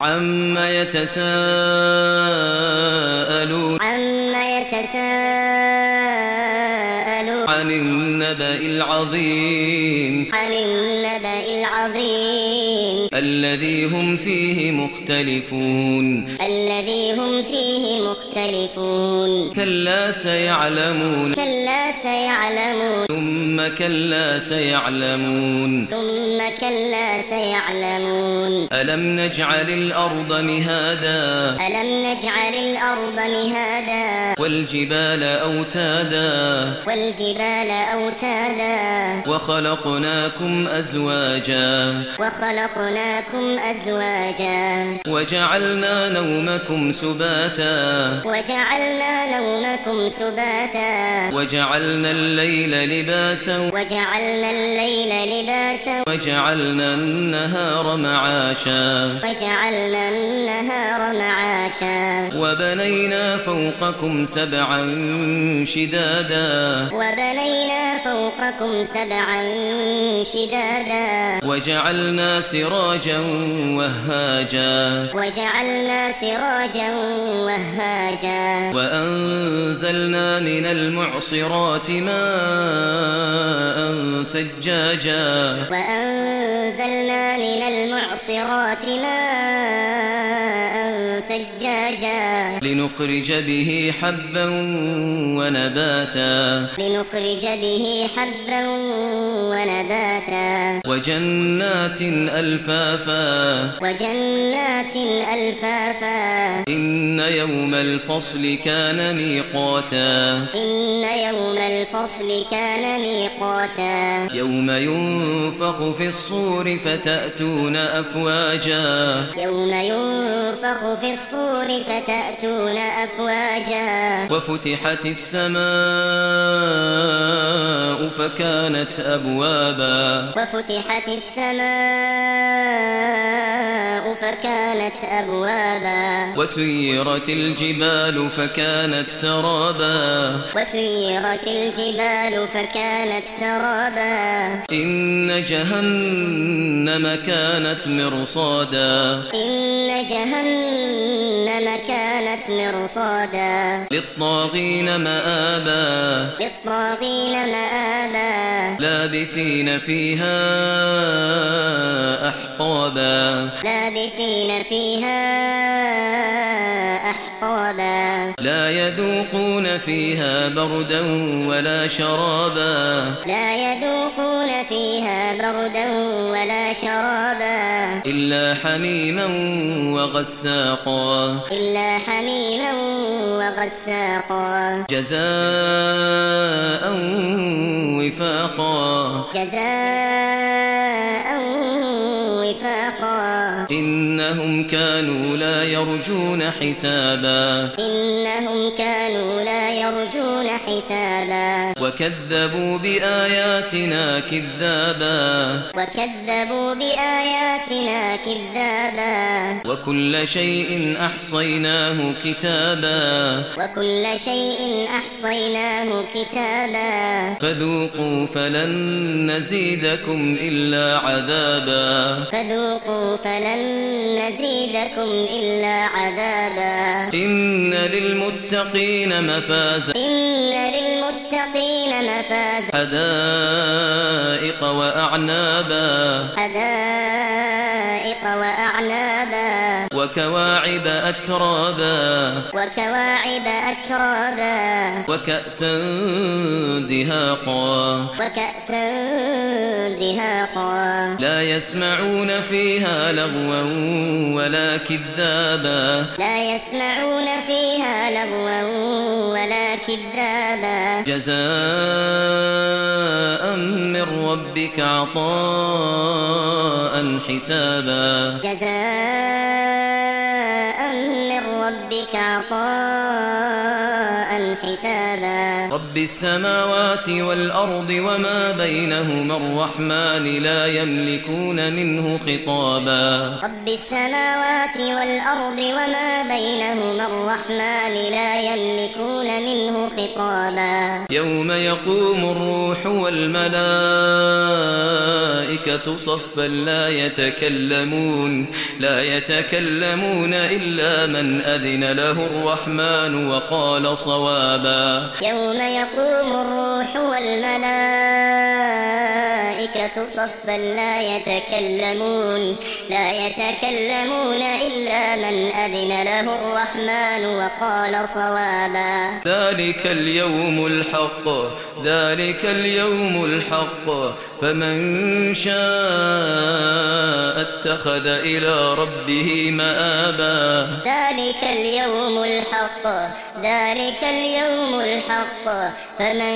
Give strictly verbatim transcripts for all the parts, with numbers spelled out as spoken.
عَمَّ يَتَسَاءَلُونَ عَمَّ يَتَسَاءَلُونَ عَنِ النَّبَإِ الْعَظِيمِ عَنِ النَّبَإِ الْعَظِيمِ الَّذِي هُمْ فِيهِ مُخْتَلِفُونَ الَّذِي هُمْ فِيهِ مُخْتَلِفُونَ كَلَّا سَيَعْلَمُونَ كَلَّا سَيَعْلَمُونَ ثُمَّ كَلَّا سَيَعْلَمُونَ ثُمَّ كَلَّا سَيَعْلَمُونَ أَلَمْ نَجْعَلِ الْأَرْضَ مِهَادًا أَلَمْ نَجْعَلِ الْأَرْضَ مِهَادًا وَالْجِبَالَ أَوْتَادًا وَالْجِبَالَ أَوْتَادًا وَخَلَقْنَاكُمْ أَزْوَاجًا وَخَلَقْنَاكُمْ أَزْوَاجًا وَجَعَلْنَا نَوْمَكُمْ سُبَاتًا وَجَعَلْنَا نَوْمَكُمْ سُبَاتًا وَجَعَلْنَا اللَّيْلَ لِبَاسًا وَجَعَلْنَا اللَّيْلَ لِبَاسًا وَجَعَلْنَا النَّهَارَ مَعَاشًا وَجَعَلْنَا النَّهَارَ مَعَاشًا وَبَنَيْنَا فَوْقَكُمْ سَبْعًا شِدَادًا وَبَنَيْنَا فَوْقَكُمْ سَبْعًا شِدَادًا وَجَعَلْنَا سِرَاجًا وَهَّاجًا وَجَعَلْنَا سِرَاجًا وَهَّاجًا وَأَنزَلْنَا مِنَ الْمُعْصِرَاتِ مَاءً ثَجَّاجًا وَأَنزَلْنَا مِنَ الْمُعْصِرَاتِ مَاءً ثَجَّاجًا لِنُخْرِجَ بِهِ حَبًّا وَنَبَاتًا لِنُخْرِجَ بِهِ حَبًّا وَنَبَاتًا وَجَنَّاتٍ أَلْفَافًا وَجَنَّاتٍ أَلْفَافًا إِنَّ يَوْمَ الْفَصْلِ كَانَ مِيقَاتًا إِنَّ يَوْمَ الْفَصْلِ كَانَ مِيقَاتًا يَوْمَ يُنفَخُ فِي الصُّورِ فَتَأْتُونَ أَفْوَاجًا يَوْمَ يُنفَخُ فِي الصُّورِ فَتَأْتُونَ أَفْوَاجًا وَفُتِحَتِ السَّمَاءُ فَكَانَتْ أَبْوَابًا وَفُتِحَتِ السَّمَاءُ فَكَانَتْ أَبْوَابًا وَسُيِّرَتِ الْجِبَالُ فَكَانَتْ سَرَابًا وَسُيِّرَتِ الْجِبَالُ فَكَانَتْ سَرَابًا إِنَّ جَهَنَّمَ كَانَتْ مِرْصَادًا إِنَّ جَهَنَّمَ كَانَتْ مِرْصَادًا لِلطَّاغِينَ مَآبًا لِلطَّاغِينَ مَآبًا لَابِثِينَ فِيهَا أَحْقَابًا لَابِثِينَ فِيهَا أَحْقَابًا لَا يَذُوقُونَ فِيهَا بَرْدًا وَلَا شَرَابًا لَا يَذُوقُونَ فِيهَا بَرْدًا وَلَا شَرَابًا إِلَّا حَمِيمًا وَغَسَّاقًا إِلَّا حَمِيمًا وَغَسَّاقًا جَزَاءً وِفَاقًا جَزَاءً وِفَاقًا إِنَّهُمْ كَانُوا لَا يَرْجُونَ حِسَابًا إِنَّهُمْ كَانُوا لا يَرْجُونَ حِسَابًا وَكَذَّبُوا بِآيَاتِنَا كِذَّابًا وَكَذَّبُوا بِآيَاتِنَا كِذَّابًا وَكُلَّ شَيْءٍ أَحْصَيْنَاهُ كِتَابًا وَكُلَّ شَيْءٍ أَحْصَيْنَاهُ كِتَابًا فَذُوقُوا فَلَن نَّزِيدَكُمْ إِلَّا عَذَابًا فَذُوقُوا فَلَن نَّزِيدَكُمْ إِلَّا عَذَابًا إِنَّ لِلْمُتَّقِينَ مَفَازًا إِنَّ لِلْمُتَّقِينَ مَفَازًا حَدَائِقَ وَأَعْنَابًا حَدَائِقَ وَأَعْنَابًا وَكَوَاعِبَ أَتْرَابًا وَكَوَاعِبَ أَتْرَابًا وَكَأْسًا دِهَاقًا وَكَأْسًا دِهَاقًا لَا يَسْمَعُونَ فِيهَا لَغْوًا وَلَا كِذَّابًا لا يسمعون فيها لغوا ولا كذابا جَزَاءً مِّن رَّبِّكَ عَطَاءً حِسَابًا جزاء من ربك عطاء حسابا رب السماوات والأرض وما بينهما الرحمن لا يملكون منه خطابا رب السماوات والأرض وما بينهما الرحمن لا يملكون منه خطابا يوم يقوم الروح والملائكة والملائكة صفا لا يتكلمون لا يتكلمون إلا من أذن له الرحمن وقال صوابا يوم يقوم الروح والملائكة صفا لا يتكلمون لا يتكلمون إلا من أذن له الرحمن وقال صوابا ذلك اليوم الحق ذلك اليوم الحق فمن شاء اتخذ إلى ربه مآبا ذلك اليوم الحق ذلك اليوم الحق فمن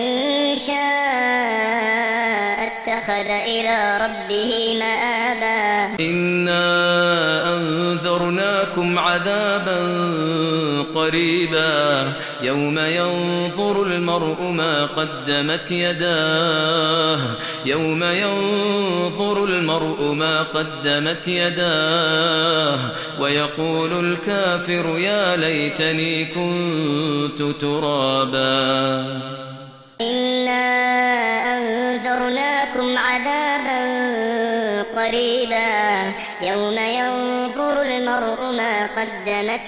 شاء اتخذ إلى ربه مآبا إنا أنذرناكم عذابا قريبا يوم ينظر المرء ما قدمت يداه يوم ينظر المرء ما قدمت يداه ويقول الكافر يا ليتني كنت ترابا إنا أنذرناكم عذابا قريبا يوم ينظر المرء ما قدمت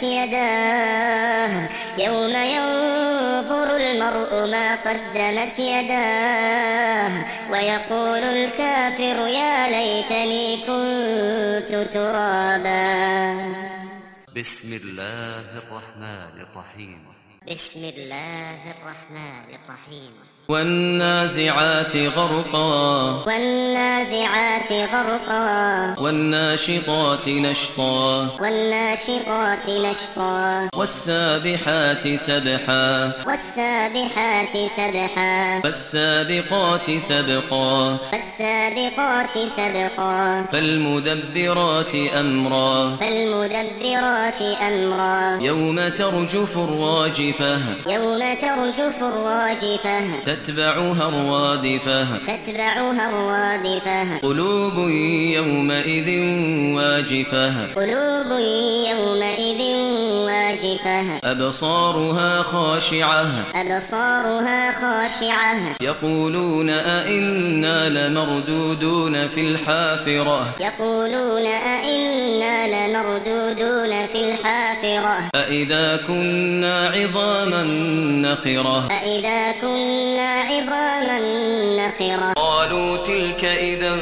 يداه يوم ينظر المرء ما قدمت يداه ويقول الكافر يا ليتني كنت ترابا بسم الله الرحمن الرحيم بسم الله الرحمن الرحيم والنازعات غرقا والنازعات غرقا والناشطات نشطا والناشطات نشطا والسابحات سبحا والسابحات سبحا فالسابقات سبقا فالسابقات سبقا فالمدبرات أمرا فالمدبرات أمرا يوم ترجف الراجفة يوم ترجف الراجفة تتبعها الرادفة تتبعها الرادفة قلوب يومئذ واجفة قلوب يومئذ واجفة أبصارها خاشعة أبصارها خاشعة يقولون أئنا لمردودون في الحافرة يقولون أئنا لمردودون في الحافرة أئذا كنا عظاما نخرة أئذا كنا عظاما نخرة قالوا تلك إذا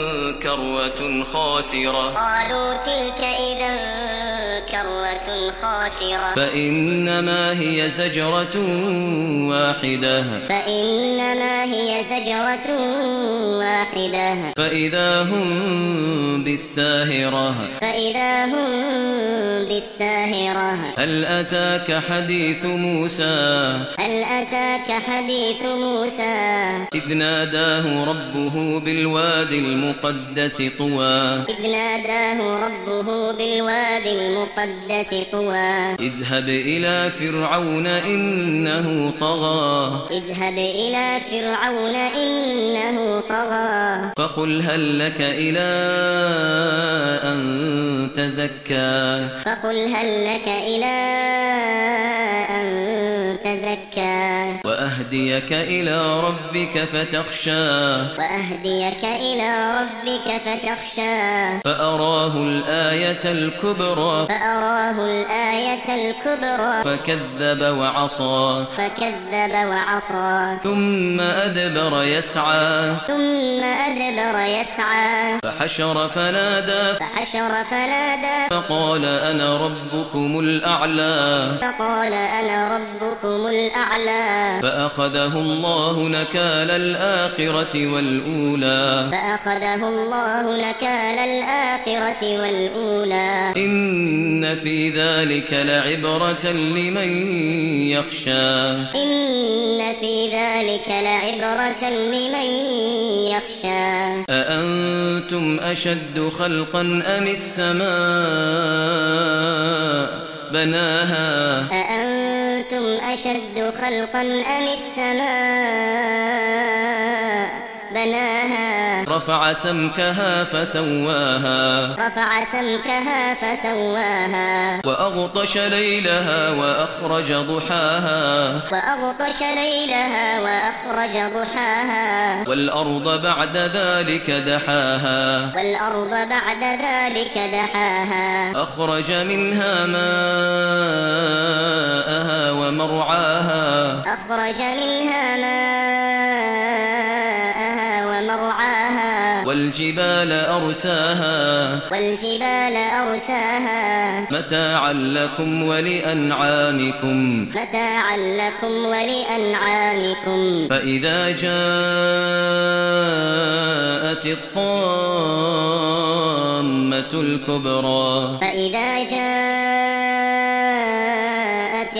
كروة خاسرة قالوا تلك إذا كرة خاسرة فإنما هي زجرة واحدة فإنما هي زجرة واحدة فإذا هم بالساهرة فإذا هم بالساهرة هل أتاك حديث موسى هل أتاك حديث موسى إذ ناداه ربه بالوادي المقدس طوى إذ ناداه ربه بالوادي المقدس طوى اذهب إلى فرعون إنه طغى اذهب إلى فرعون إنه طغى فقل هل لك إلى أن تزكى فقل هل لك إلى أن تزكى وأهديك إلى ربك فتخشى وأهديك إلى ربك فتخشى فأراه الآية الكبرى فأراه الآية الكبرى فكذب وعصى فكذب وعصى ثم أدبر يسعى ثم أدبر يسعى فحشر فنادى فحشر فنادى فقال أنا ربكم الأعلى فقال أنا ربكم الأعلى فأخذه الله نكال الآخرة والأولى فأخذه الله نكال الآخرة والأولى إن في ذلك لعبرة لمن يخشى إن في ذلك لعبرة لمن يخشى أأنتم أشد خلقا أم السماء بناها أأنتم أشد خلقا أم السماء بناها رفع سمكها فسواها رفع سمكها فسواها وأغطش ليلها وأخرج ضحاها وأغطش ليلها وأخرج ضحاها والأرض بعد ذلك دحاها والأرض بعد ذلك دحاها أخرج منها ماءها ومرعاها أخرج منها ماءها ومرعاها والجبال أرساها والجبال أرساها متاعا لكم ولأنعامكم متاعا لكم ولأنعامكم فإذا جاءت الطامة الكبرى فإذا جاءت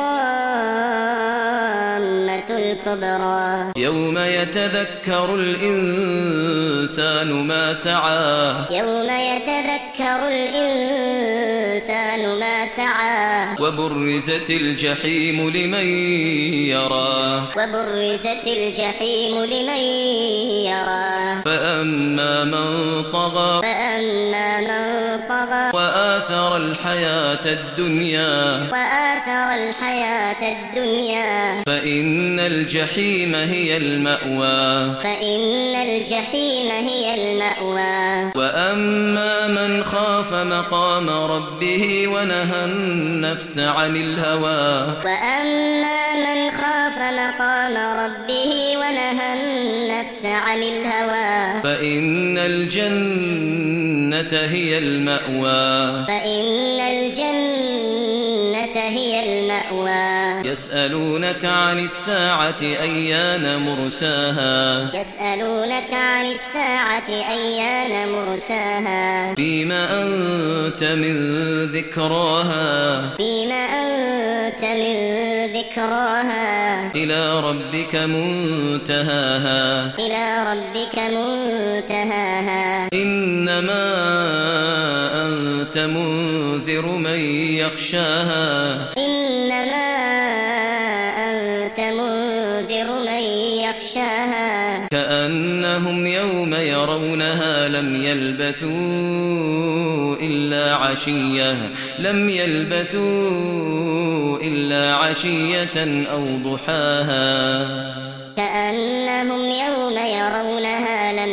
الطامة الكبرى يوم يتذكر الإنسان ما سعى يوم يتذكر الإنسان ما سعى وبرزت الجحيم لمن يرى وبرزت الجحيم لمن يرى فأما من طغى فأما من طغى وآثر الحياة الدنيا وآثر الحياة الدنيا فإن الجحيم هي المأوى فإن الجحيم هي المأوى وأما من خاف مقام ربه ونهى النفس عن الهوى وأما من خاف مقام ربه ونهى النفس عن الهوى فإن الجنة هي المأوى فإن الجنة هي المأوى يسألونك عن الساعة أيان مرساها يسألونك عن الساعة أيان مرساها فيما أنت من ذكراها فيما أنت من ذكراها إلى ربك منتهاها إلى ربك منتهاها إنما أنت منذر من يخشاها إنما أنت منذر من يخشاها كأنهم يوم يرونها لم يلبثوا إلا عشية لم يلبثوا إلا عشية أو ضحاها كأنهم يوم يرونها لم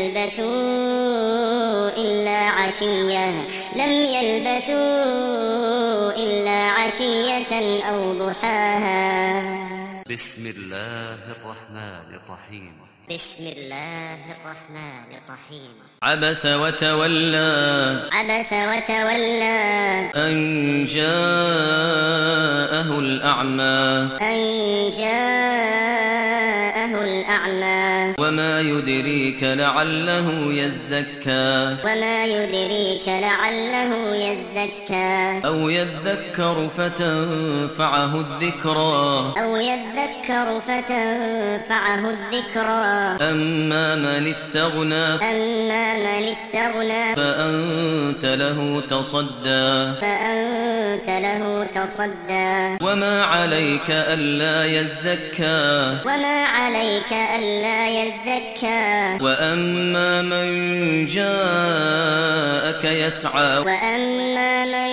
يلبثوا إلا عشية لم يلبثوا إلا عشية أو ضحاها بسم الله الرحمن الرحيم بسم الله الرحمن الرحيم عبس وتولى عبس وتولى أن جاءه الأعمى أن جاءه الأعمى وما يدريك لعله يزكى وما يدريك لعله يزكى أو يذكر فتنفعه الذكرى أو يذكر فتنفعه الذكرى أما من استغنى أما من استغنى فأنت له تصدى فأنت له تصدى وما عليك ألا يزكى وما عليك ألا يزكى وأما من جاءك يسعى وأما من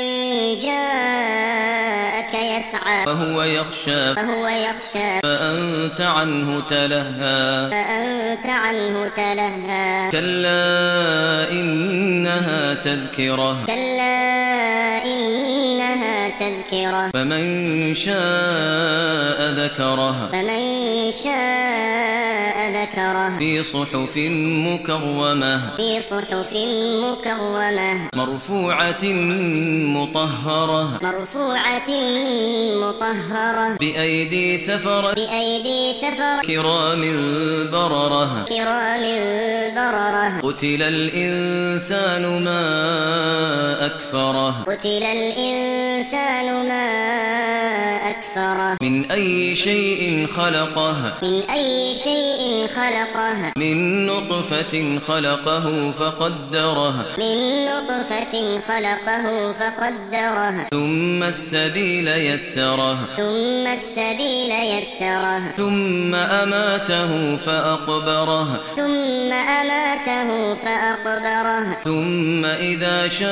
جاءك يسعى وهو يخشى فهو يخشى فأنت عنه تلهى فأنت عنه تلهى كلا إنها تذكرة كلا إنها تذكرة فمن شاء ذكره فمن شاء ذكره في صحف مكرمة في صحف مكرمة مرفوعة مطهرة مرفوعة مطهرة بأيدي سفرة بأيدي سفرة كرام بررة كرام بررة قتل الإنسان ما أكفره قتل الإنسان ما أكفره من أي شيء خلقه من أي شيء خلقه خلقه من نطفة خلقه فقدره من نطفة خلقه فقدره ثم السبيل يسره ثم السبيل يسره ثم أماته فأقبره ثم أماته فأقبره ثم إذا شاء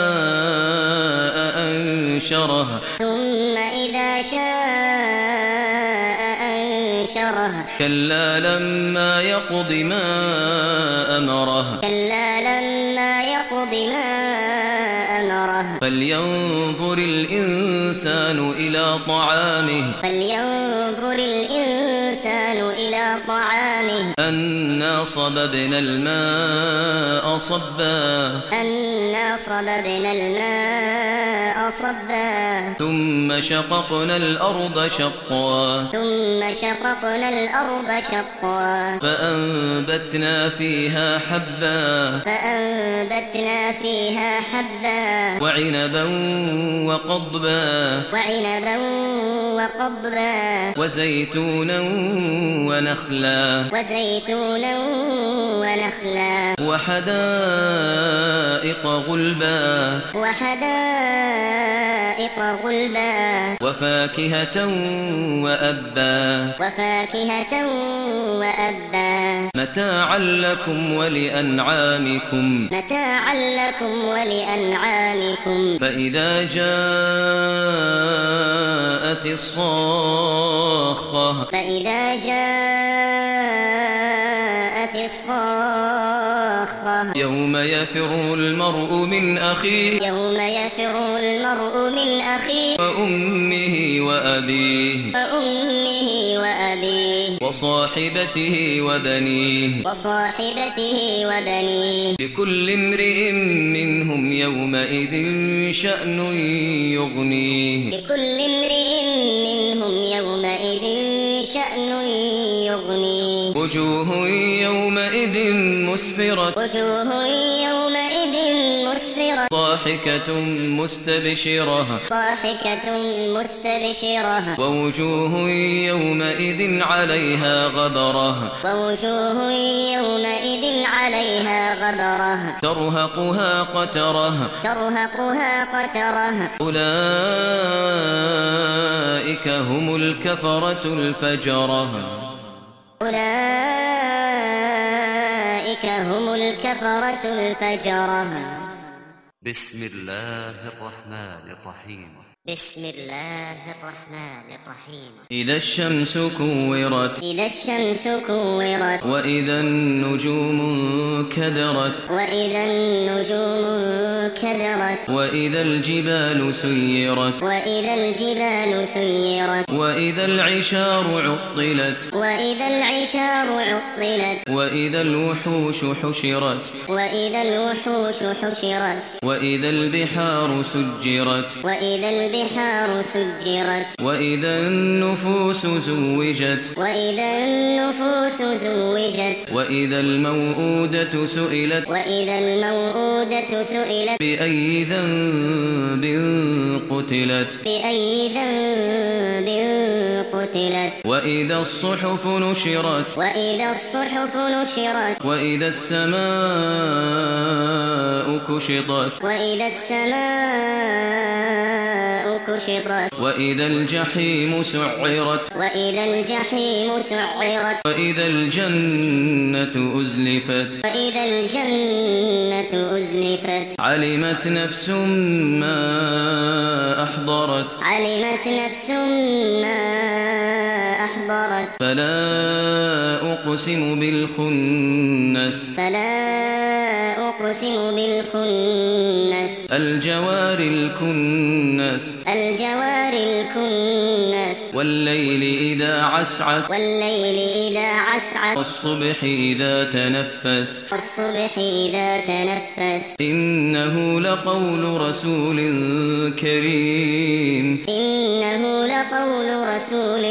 أنشره ثم إذا شاء أنشره كلا لما يقض ما أمره كلا لما يقض ما أمره فلينظر الإنسان إلى طعامه فلينظر الإنسان إلى طعامه أنا صببنا الماء صبا أنا صببنا الماء صبا ثم شققنا الأرض شقا ثم شققنا الأرض شقا فأنبتنا فيها حبا فأنبتنا فيها حبا وعنبا وقضبا وعنبا وقضبا وزيتونا ونخلا وزيتونا ونخلا وحدائق غلبا وحدائق غلبا وفاكهة وأبا وفاكهة وأبا متاعا لكم ولأنعامكم متاعا لكم ولأنعامكم فإذا جاءت الصاخة فإذا جاءت الصاخة يوم يفر المرء من أخيه يوم يفر المرء من أخيه وأمه وأبيه وأمه وأبيه وصاحبته وبنيه وصاحبته وبنيه لكل امرئ منهم يومئذ شأن يغنيه لكل امرئ منهم يومئذ شأن يغنيه وجوه يومئذ مسفرة وجوه يومئذ مسفرة ضاحكة مستبشرة ضاحكة مستبشرة ووجوه يومئذ عليها غبرة ووجوه يومئذ عليها غبرة ترهقها قترة ترهقها قترة أولئك هم الكفرة الفجرة أولئك هم الكفرة الفجرة بسم الله الرحمن الرحيم بسم الله الرحمن الرحيم إذا الشمس كورت إذا الشمس كورت وإذا النجوم كدرت وإذا النجوم كدرت وإذا الجبال سيرت وإذا الجبال سيرت وإذا العشار عطلت وإذا العشار عطلت وإذا الوحوش حشرت وإذا الوحوش حشرت وإذا البحار سجرت وإذا البحار سجرت وإذا النفوس زوجت وإذا النفوس زوجت وإذا الموءودة سئلت وإذا الموءودة سئلت بأي ذنب قتلت بأي ذنب قتلت وإذا الصحف نشرت وإذا الصحف نشرت وإذا السماء كشطت وإذا السماء كشطت وإذا الجحيم سعرت وإذا الجحيم سعرت وإذا الجنة أزلفت وإذا الجنة أزلفت علمت نفس ما أحضرت علمت نفس ما أحضرت فلا أقسم بالخنس فلا أقسم بالخنس الجوار الكنس الجوار الكنس والليل إذا عسعس والليل إذا عسعس والصبح إذا تنفس والصبح إذا تنفس إنه لقول رسول كريم إنه لقول رسول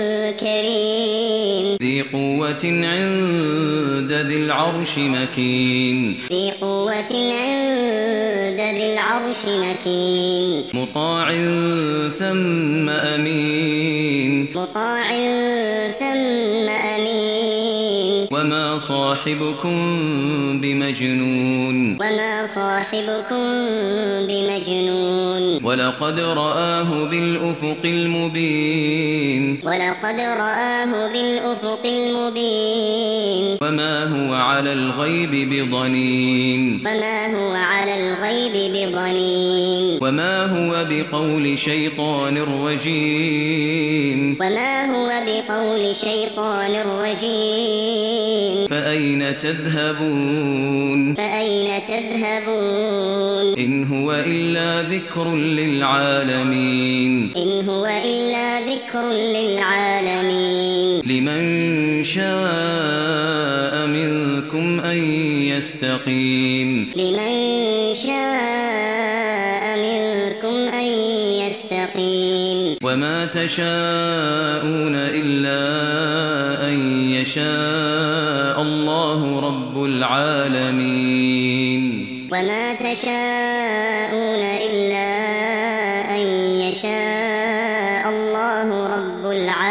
كريم ذي قوة عند ذي العرش مكين ذي قوة عند ذي العرش مكين مطاع ثم أمين مطاع ثم أمين وما صاحبكم بمجنون وما صاحبكم بمجنون ولقد رآه بالأفق المبين ولقد رآه بالأفق المبين وما هو على الغيب بضنين وما هو على الغيب بضنين وما هو بقول شيطان رجيم وما هو بقول شيطان رجيم فأين تذهبون فأين تذهبون إن هو إلا ذكر للعالمين إن هو إلا ذكر للعالمين لمن شاء منكم أن يستقيم لمن شاء منكم أن يستقيم وما تشاءون إلا أن يشاء الله رب العالمين وما تشاءون إلا أن يشاء الله رب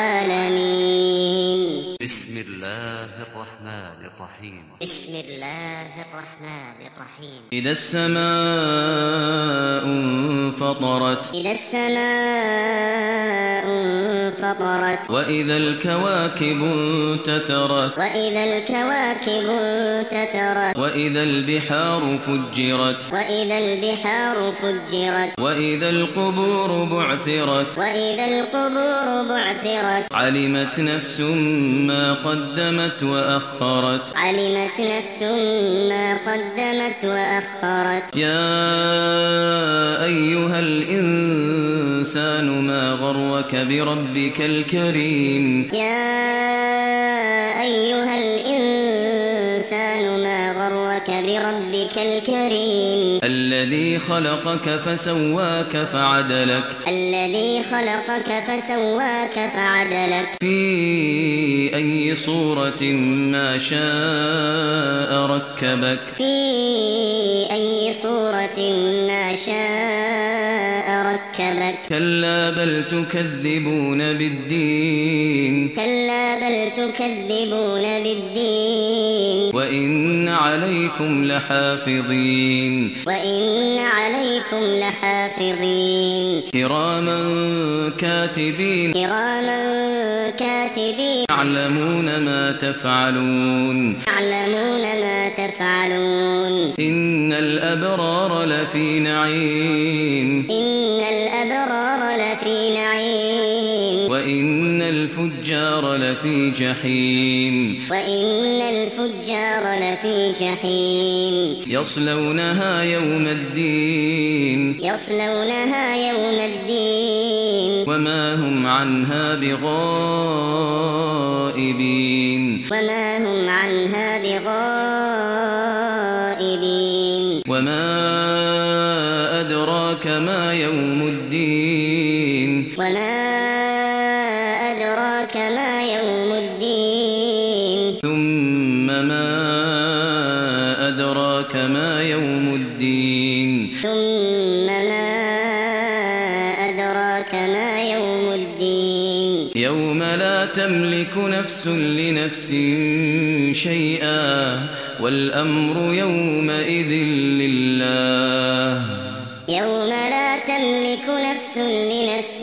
العالمين بسم الله الرحمن الرحيم بسم الله الرحمن الرحيم إذا السماء انفطرت إذا السماء انفطرت وإذا الكواكب انتثرت وإذا الكواكب انتثرت وإذا البحار فجرت وإذا البحار فجرت وإذا القبور بعثرت وإذا القبور بعثرت علمت نفس ما قدمت وأخرت علمت نفس ما قدمت وأخرت يا أيها الإنسان ما غرك بربك الكريم يا أيها الإنسان ما غرك بربك الكريم الذي خلقك فسواك فعدلك الذي خلقك فسواك فعدلك في أي صورة ما شاء ركبك في أي صورة ما شاء ركبك كلا بل تكذبون بالدين كلا بل تكذبون بالدين وإن عليكم لحافظين وإن عليكم لحافظين كراما كاتبين كراما كاتبين يعلمون ما تفعلون يعلمون ما تفعلون إن الأبرار لفي نعيم إن الأبرار لفي نعيم وإن الفجار لفي جحيم وإن الفجار لفي جحيم يصلونها يوم الدين يصلونها يوم الدين وما هم عنها بغائبين وما هم عنها بغائبين وما أدراك ما يوم الدين وما أدراك ما يوم الدين ثم ما أدراك ما يوم الدين ثم ما أدراك ما يوم الدين يوم لا تملك نفس لنفس شيئا والأمر يومئذ لله يوم لا تملك نفس لنفس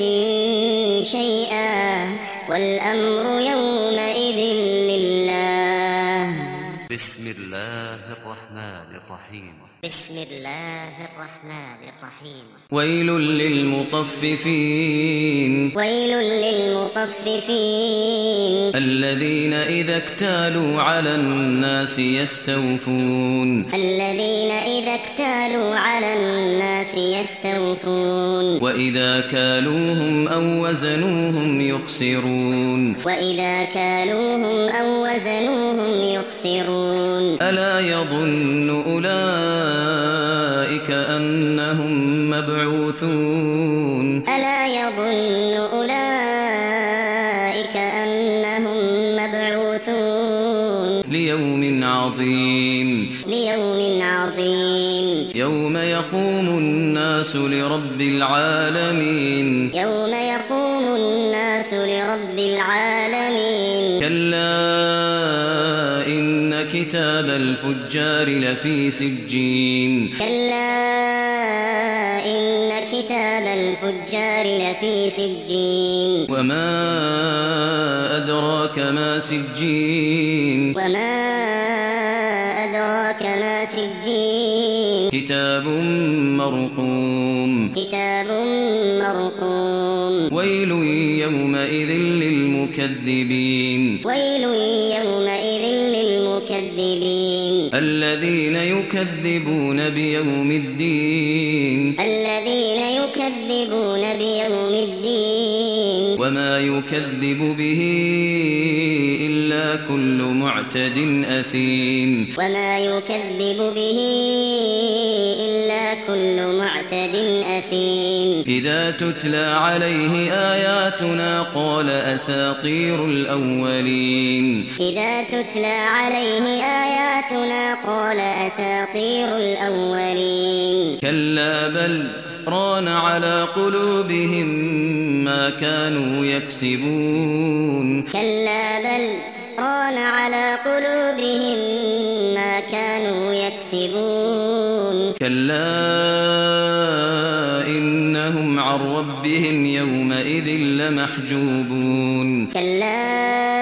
شيئا والأمر يومئذ لله بسم الله الرحمن الرحيم بسم الله الرحمن الرحيم ويل للمطففين ويل للمطففين الذين إذا اكتالوا على الناس يستوفون الذين إذا اكتالوا على الناس يستوفون وإذا كالوهم أو وزنوهم يخسرون وإذا كالوهم أو وزنوهم يخسرون ألا يظن أولئك أنهم مبعوثون ألا يظن أولئك أنهم مبعوثون ليوم عظيم ليوم عظيم يوم يقوم الناس لرب العالمين يوم يقوم الناس لرب العالمين كلا كتاب الفجار لفي سجين كلا إن كتاب الفجار لفي سجين وما أدراك ما سجين وما أدراك ما سجين كتاب مرقوم كتاب مرقوم ويل يومئذ للمكذبين ويل يومئذ للمكذبين الذين يكذبون بيوم الدين الذين يكذبون بيوم الدين وما يكذب به إلا كل معتد أثيم وما يكذب به إلا كل معتد أثيم إذا تتلى عليه آياتنا قال أساطير الأولين إذا تتلى عليه آياتنا قال أساطير الأولين كلا بل ران على قلوبهم ما كانوا يكسبون كلا بل ران على قلوبهم ما كانوا يكسبون كلا إنهم عن ربهم يومئذ لمحجوبون كلا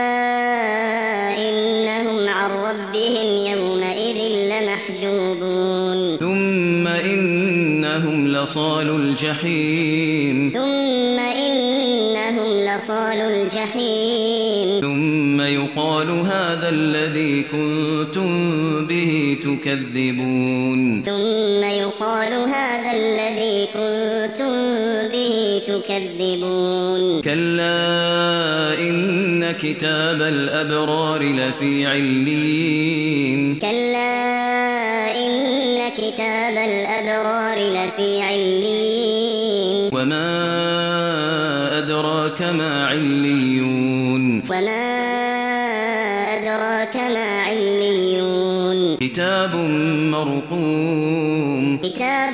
إنهم عن ربهم يومئذ لمحجوبون ثم إنهم لصال الجحيم ثم إنهم لصال الجحيم ثم يقال هذا الذي كنتم به تكذبون ثم يقال هذا الذي كنتم به تكذبون كلا إن كتاب الأبرار لفي عليين كلا إن كتاب الأبرار لفي عليين وما أدراك ما عليون وما أدراك ما عليون كتاب مرقوم كتاب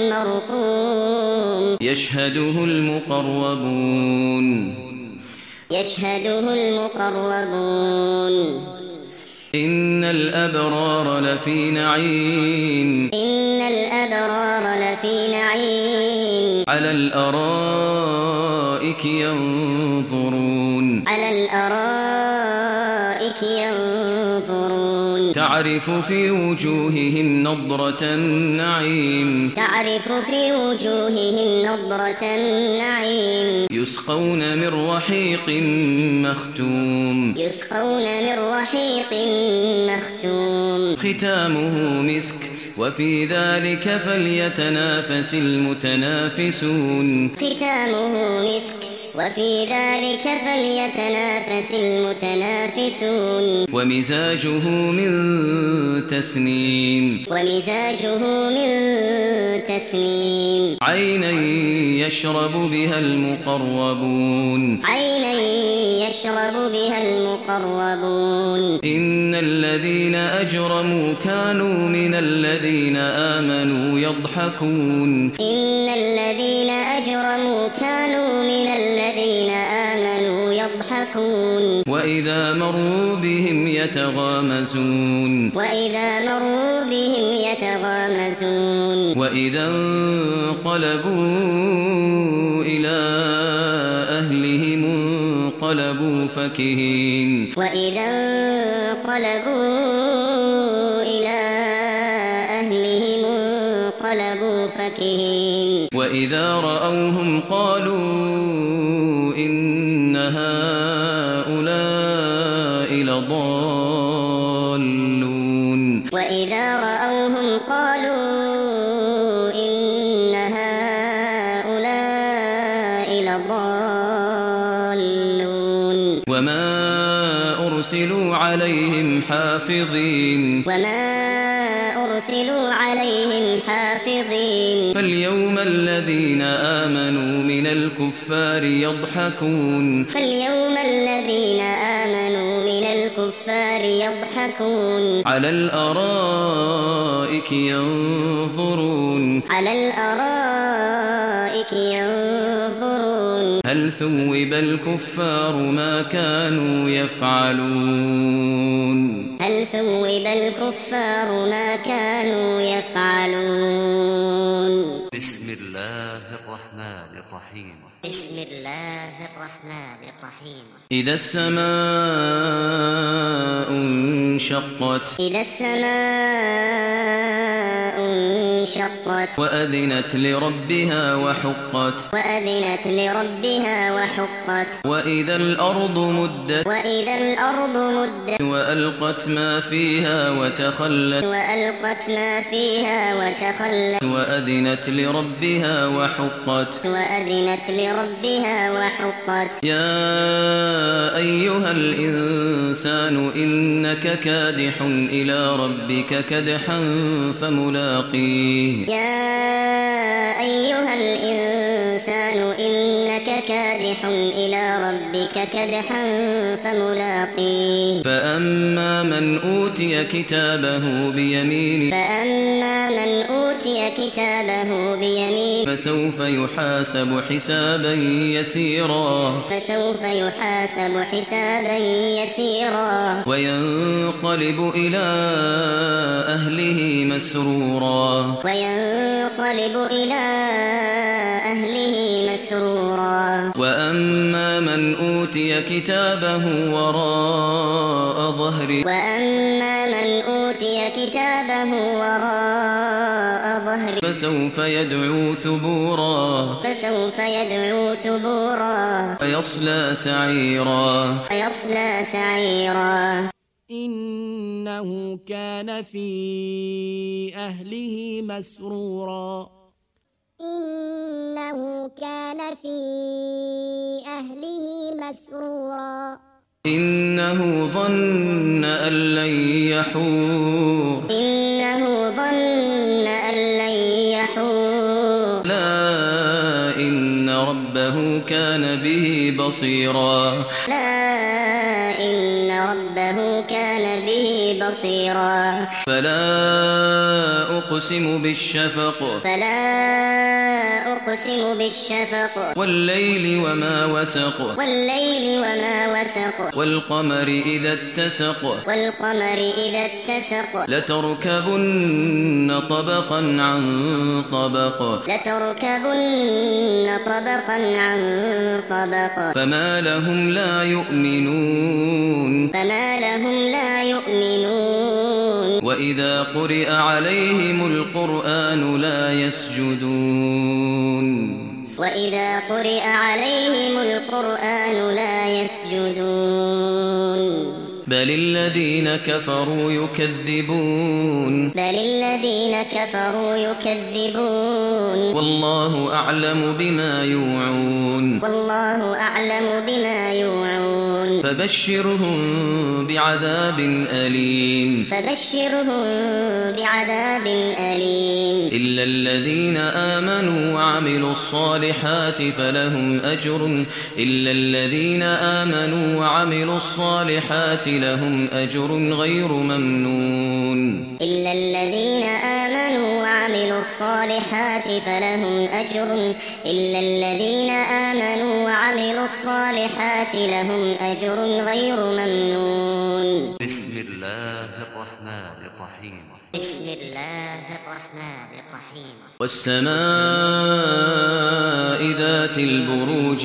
مرقوم يشهده المقربون يشهده المقربون إن الأبرار لفي نعيم إن الأبرار لفي نعيم على الأرائك ينظرون على الأرائك ينظرون تعرف في وجوههم نضرة النعيم تعرف في وجوههم نضرة النعيم يسقون من رحيق مختوم يسقون من رحيق مختوم ختامه مسك وفي ذلك فليتنافس المتنافسون ختامه مسك وفي ذلك فليتنافس المتنافسون ومزاجه من تسنيم ومزاجه من تسنيم عينا يشرب بها المقربون عينا يشرب بها المقربون إن الذين أجرموا كانوا من الذين آمنوا يضحكون إن الذين أجرموا كانوا من الذين آمنوا يضحكون وإذا مروا بهم يتغامزون وإذا مروا بهم يتغامزون وإذا انقلبوا إلى أهلهم انقلبوا فكهين وإذا انقلبوا إلى أهلهم انقلبوا فكهين وإذا رأوهم قالوا إن هؤلاء لضالون وإذا رأوهم قالوا إن هؤلاء لضالون وما أرسلوا عليهم حافظين وما أرسلوا عليهم حافظين فاليوم الذين آمنوا من الكفار يضحكون فاليوم الذين آمنوا من الكفار يضحكون على الأرائك ينظرون على الأرائك ينظرون هل ثوب الكفار ما كانوا يفعلون هل ثوب الكفار ما كانوا يفعلون. بسم الله الرحمن الرحيم. بسم الله الرحمن الرحيم. إذا السماء انشقت. إذا السماء انشقت. وأذنت لربها وحقت. وأذنت لربها وحقت. وإذا الأرض مدت. وإذا الأرض مدت. وألقت ما فيها وتخلت. وألقت ما فيها وتخلت. وأذنت لربها وحقت. وأذنت لربها وحقت. يا أيها الإنسان إنك كادح إلى ربك كدحا فملاقيه. يا أيها الإنسان إنك كادح إلى ربك كدحا فملاقيه. فأما من أوتي كتابه بيمينه. فأما من أوتي كتابه بيمينه. فسوف يحاسب حسابا يسيرا. فسوف يحاسب حسابا يسيرا. وينقلب إلى أهله مسرورا. وينقلب إلى أهله مسرورا. وأما من أوتي كتابه وراء ظهره. وأما من أوتي كتابه وراء ظهره. فسوف يدعو ثبورا. فسوف يدعو ثبورا. ويصلى سعيرا. ويصلى سعيرا. إنه كان في أهله مسرورا. إنه كان في أهله مسرورا. إنه ظن أن لن يحور. إنه ظن أن لن يحور. لا إن ربه كان به بصيرا. لا إن ربه كان به بصيرا. فلا أقسم بالشفق. فلا أقسم بالشفق. والليل وما وسق. والليل وما وسق. والقمر إذا اتسق. والقمر إذا اتسق. لتركبن طبقا عن طبق. لتركبن طبقا عن طبق. فما لهم لا يؤمنون. فما لهم لا يؤمنون. وإذا قرئ عليهم القرآن لا يسجدون. وإذا قرئ عليهم القرآن لا يسجدون. بل الذين كفروا يكذبون. بل الذين كفروا يكذبون. والله أعلم بما يوعون. والله أعلم بما يوعون. فبشرهم بعذاب أليم. فبشرهم بعذاب أليم. إلا الذين آمنوا وعملوا الصالحات فلهم أجر. إلا الذين آمنوا وعملوا الصالحات لهم أجر غير ممنون. إلا الذين آمنوا وعملوا الصالحات فلهم أجر. إلا الذين آمنوا وعملوا الصالحات لهم أجر غير ممنون. بسم الله الرحمن الرحيم. بسم الله الرحمن الرحيم. والسماء ذات البروج.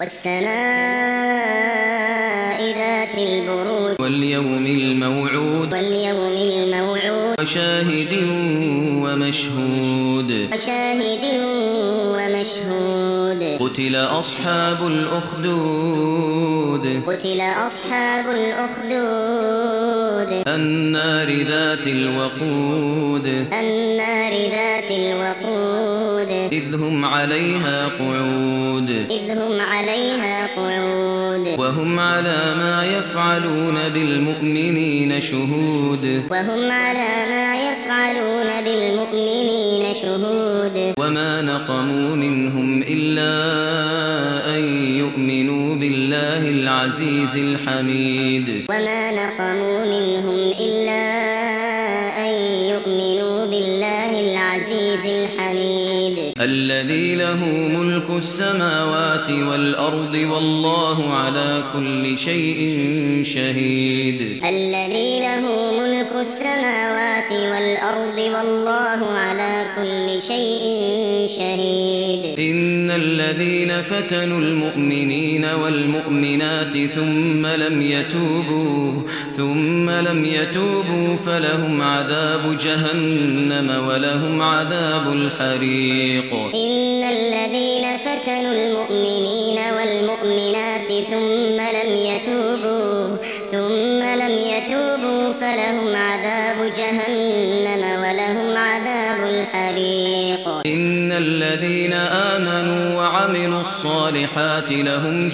والسماء ذات البروج. واليوم الموعود. واليوم الموعود. وشاهد ومشهود. وشاهد ومشهود. قتل أصحاب الأخدود. قتل أصحاب الأخدود. النار ذات الوقود. النار ذات الوقود. إذ هم عليها قعود. إذ هم عليها قعود. وهم على ما يفعلون بالمؤمنين شهود. وهم على ما يفعلون بالمؤمنين شهود. وما نقموا منهم إلا أن يؤمنوا بالله العزيز الحميد. وما نقموا منهم إلا أن يؤمنوا بالله العزيز الحميد. الذي له ملك ملك السماوات والأرض والله على كل شيء شهيد الذي له ملك السماوات والأرض والله على كل شيء شهيد إن الذين فتنوا المؤمنين والمؤمنات ثم لم يتوبوا ثم لم يتوبوا فلهم عذاب جهنم ولهم عذاب الحريق إن الذين فتنوا المؤمنين والمؤمنات ثم لم يتوبوا ثم لم يتوبوا فلهم عذاب جهنم ولهم عذاب الحريق إن الذين آمنوا وعملوا الصالحات لهم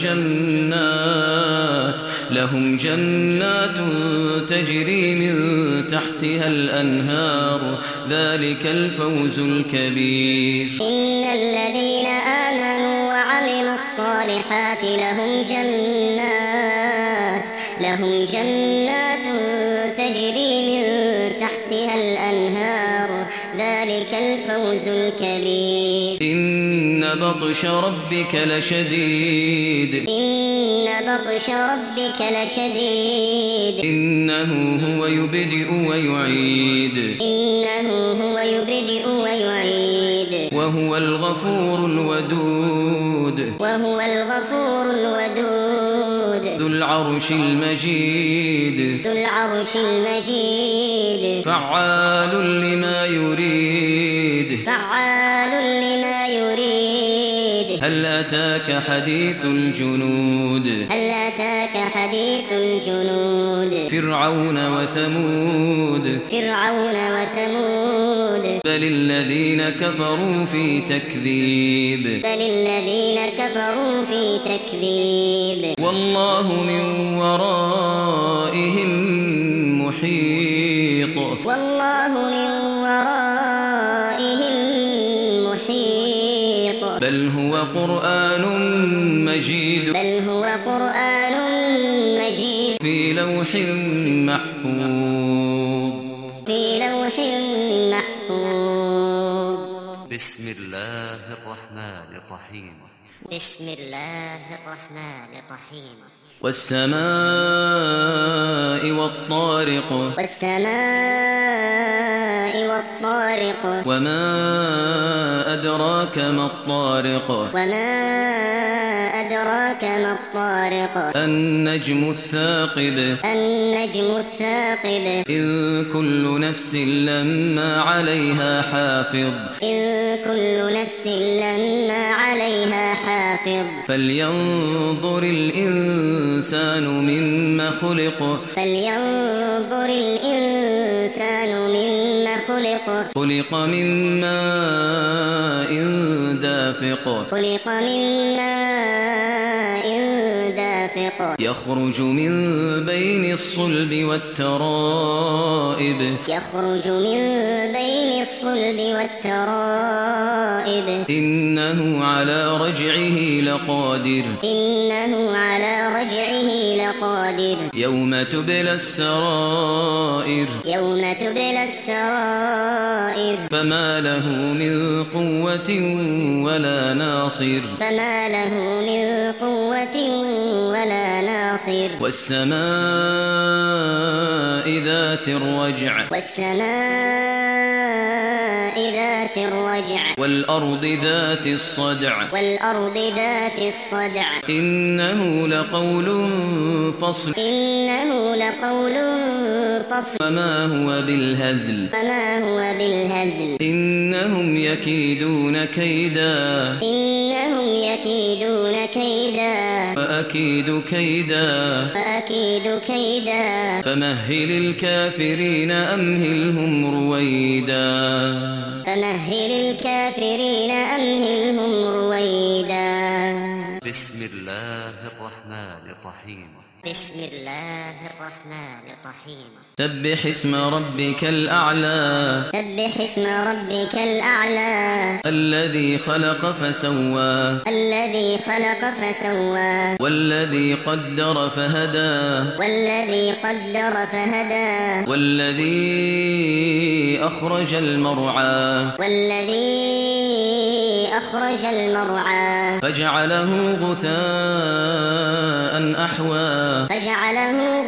جنات لهم جنات تجري من تحتها الأنهار ذلك الفوز الكبير إن الذين آمنوا وعملوا الصالحات لهم جنات لهم جنات تجري من تحتها الأنهار ذلك الفوز الكبير إن بطش ربك لشديد إن بطش ربك لشديد إنه هو يبدئ ويعيد إنه هو يبدئ ويعيد وهو الغفور الودود وهو الغفور الودود ذو العرش المجيد ذو العرش المجيد فعال لما يريد فعال لما يريد هل أتاك حديث الجنود هل أتاك حديث الجنود فرعون وثمود فرعون وثمود بل الذين كفروا في تكذيب بل الذين كفروا في تكذيب والله من ورائهم محيط والله من ورائهم محيط بل هو قرآن مجيد بل هو قرآن مجيد في لوح محفوظ في لوح محفوظ بسم الله الرحمن الرحيم بسم الله الرحمن الرحيم والسماء والطارق والسماء والطارق وما أدراك ما الطارق وما أدراك ما الطارق النجم الثاقب النجم الثاقب إن كل نفس لما عليها حافظ إن كل نفس لما عليها حافظ فلينظر الإنسان مما خلق فلينظر الإنسان مما خلق خلق من ماء دافق خلق من ماء دافق يخرج من بين الصلب والترائب يخرج من بين الصلب والترائب إنه على رجعه لقادر إنه على رجعه لقادر يوم تبلى السرائر يوم تبلى السرائر فما له من قوة ولا ناصر فما له من قوة ولا ناصر والسماء ذات الرجع والسماء ذات الرجع والأرض ذات الصدع والأرض ذات الصدع إنه لقول فصل إنه لقول فصل فما هو بالهزل فما هو بالهزل إنهم يكيدون كيدا إنهم يكيدون كيدا فأكيد كيدا فأكيد كيدا فمهل الكافرين أمهلهم رويدا فمهل الكافرين أمهلهم رويدا بسم الله الرحمن الرحيم بسم الله الرحمن الرحيم سبح اسم ربك الأعلى سبح اسم ربك الأعلى الذي خلق فسوى الذي خلق فسوى والذي قدر فهدى والذي قدر فهدى والذي أخرج المرعى والذي أخرج المرعى فجعله غثاء أحوى فجعله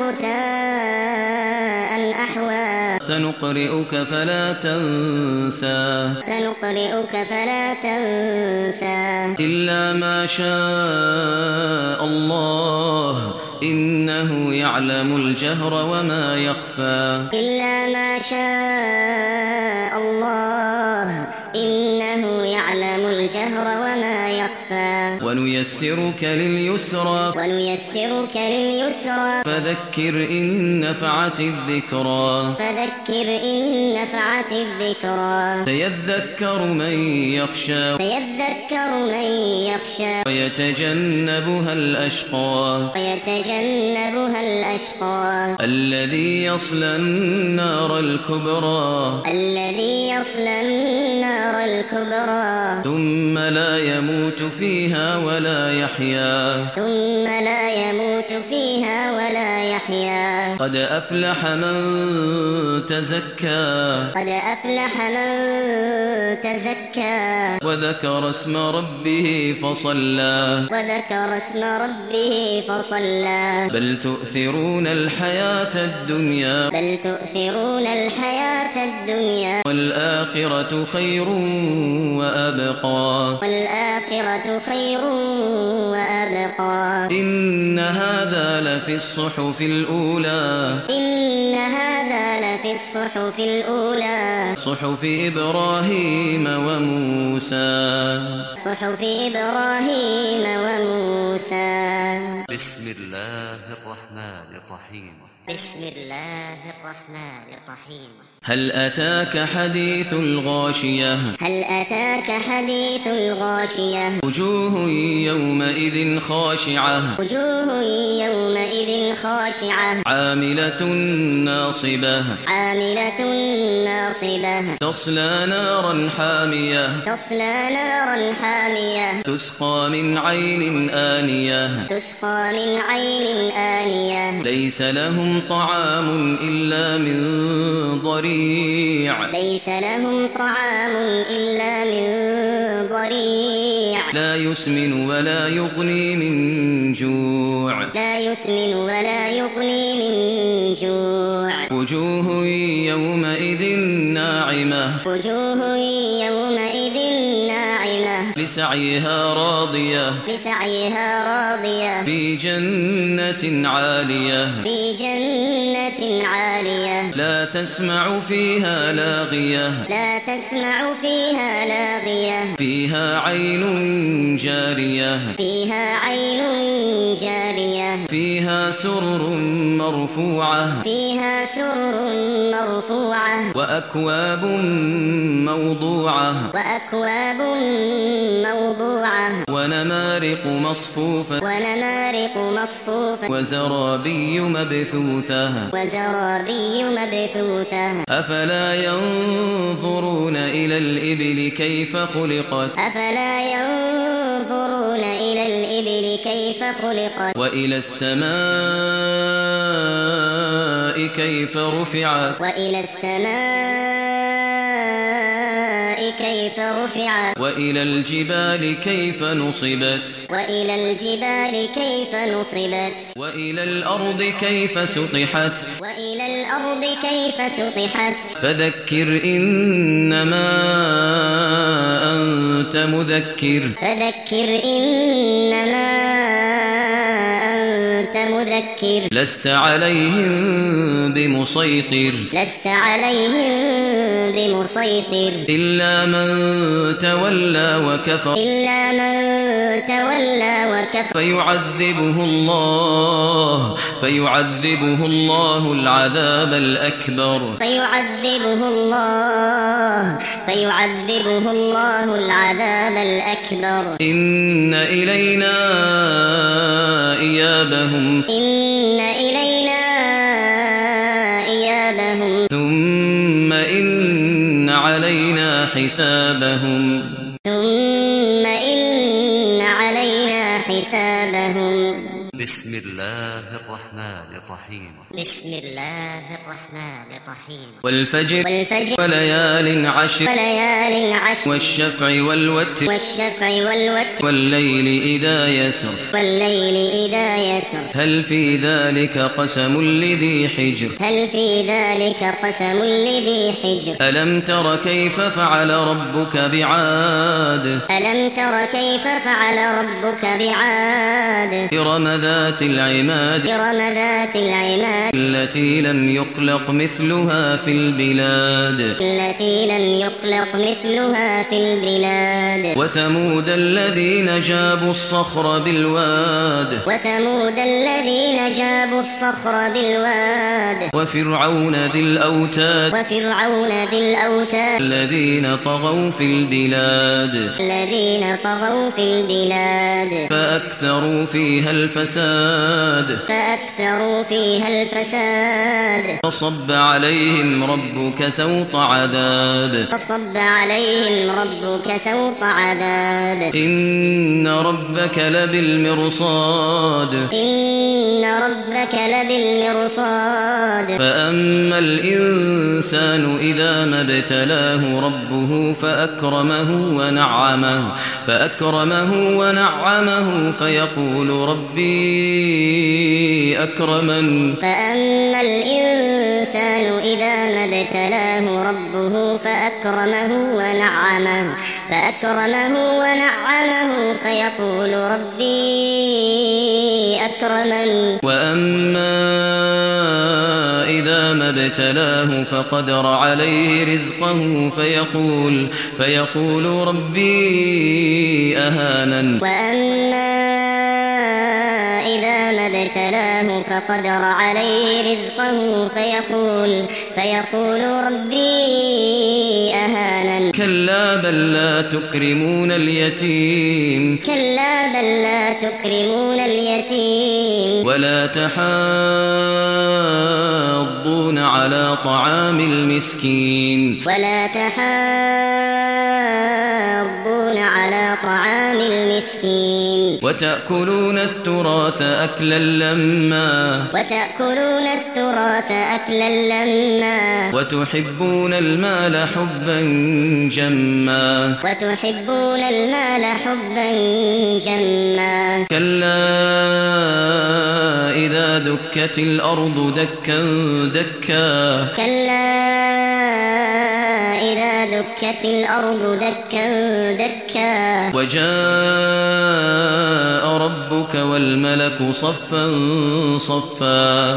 غثاء أحوى سنقرئك فلا تنسى سنقرئك فلا تنسى إلا ما شاء الله إنه يعلم الجهر وما يخفى إلا ما شاء الله إنه يعلم الجهر وما يخفى ونيسرك لليسرى ونيسرك لليسرى فذكر إن نفعت الذكرى فذكر إن نفعت الذكرى سيذكر من يخشى سيذكر من يخشى ويتجنبها الأشقى ويتجنبها الأشقى الذي يصلى النار الكبرى الذي يصلى النار الكبرى ثم لا يموت فيها ولا يحيا ثم لا يموت فيها ولا يحيا قد أفلح من تزكى قد أفلح من تزكى وذكر اسم ربه فصلى وذكر اسم ربه فصلى بل تؤثرون الحياة الدنيا بل تؤثرون الحياة الدنيا والآخرة خير وأبقى والآخرة خير وأبقى إن هذا لفي الصحف الأولى إن هذا لفي الصحف الأولى صحف إبراهيم وموسى صحف إبراهيم وموسى بسم الله الرحمن الرحيم بسم الله الرحمن الرحيم هل أتاك حديث الغاشية هل أتاك حديث الغاشية وجوه يومئذ خاشعة وجوه يومئذ خاشعة عاملة ناصبة عاملة ناصبة تصلى نارا حامية تصلى نارا حامية تسقى من عين آنية تسقى من عين آنية ليس لهم طعام إلا من ضريع ليس لهم طعام إلا من ضريع لا يسمن ولا يغني من جوع لا يسمن ولا يغني من جوع وجوه يومئذ ناعمة وجوه يومئذ ناعمة لسعيها راضية لسعيها راضية في جنة عالية في جنة عالية لا تسمع فيها لاغية لا تسمع فيها لاغية فيها عين جارية فيها عين جارية فيها سرر مرفوعة فيها سرر مرفوعة وأكواب موضوعة وأكواب موضوعة ونمارق مصفوفة ونمارق مصفوفة وزرابي مبثوثة وزرابي مبثوثة أفلا ينظرون إلى الإبل كيف خلقت أفلا ينظرون إلى الإبل كيف خلقت وإلى السماء كيف رفعت وإلى السماء كيف رفعت وإلى الجبال كيف نصبت وإلى الجبال كيف نصبت وإلى الأرض كيف سطحت وإلى الأرض كيف سطحت فذكر إنما أنت مذكر فذكر إنما أنت مذكر لست عليهم بمسيطر لست عليهم بمسيطر إلا من تولى وكفر إلا من تولى وكفر فيعذبه الله فيعذبه الله العذاب الأكبر فيعذبه الله فيعذبه الله العذاب الأكبر إن إلينا إيابهم إن إلينا إيابهم ثم إن علينا حسابهم ثم إن علينا حسابهم بسم الله الرحمن الرحيم بسم الله الرحمن الرحيم والفجر والفجر وليال عشر وليال عشر والشفع والوتر والشفع والوتر والليل إذا يسر والليل إذا يسر هل في ذلك قسم لذي حجر هل في ذلك قسم لذي حجر ألم تر كيف فعل ربك بعاد ألم تر كيف فعل ربك بعاد إرم ذات العماد إرم ذات العماد التي لم يخلق مثلها في البلاد التي لم يخلق مثلها في البلاد وثمود الذين جابوا الصخر بالواد وثمود الذين جابوا الصخر بالواد وفرعون ذي الأوتاد وفرعون ذي الأوتاد الذين طغوا في البلاد الذين طغوا في البلاد فأكثروا فيها الفساد فأكثروا فيها الفساد فصب عليهم ربك سوط عذاب فصب عليهم ربك سوط عذاب إن ربك لبالمرصاد إن ربك لبالمرصاد فأما الإنسان إذا ما ابتلاه ربه فأكرمه ونعمه فأكرمه ونعمه فيقول ربي أكرمن فأما الإنسان إذا ما ابتلاه ربه فأكرمه ونعمه فأكرمه ونعمه فيقول ربي أكرمن وأما إذا ما ابتلاه فقدر عليه رزقه فيقول فيقول ربي أهانن وأما إذا ما ابتلاه فقدر عليه رزقه فيقول فيقول ربي أهانن كلا بل لا تكرمون اليتيم كلا بل لا تكرمون اليتيم ولا تحاضون على طعام المسكين ولا تحاضون على طعام المسكين وتأكلون التراث أكلا لما وتأكلون التراث أكلا لما وتحبون المال حبا جما وتحبون المال حبا جما كلا إذا دكت الأرض دكا دكا كلا إذا دكت الأرض دكا دكا وجاء ربك والملك صفا صفا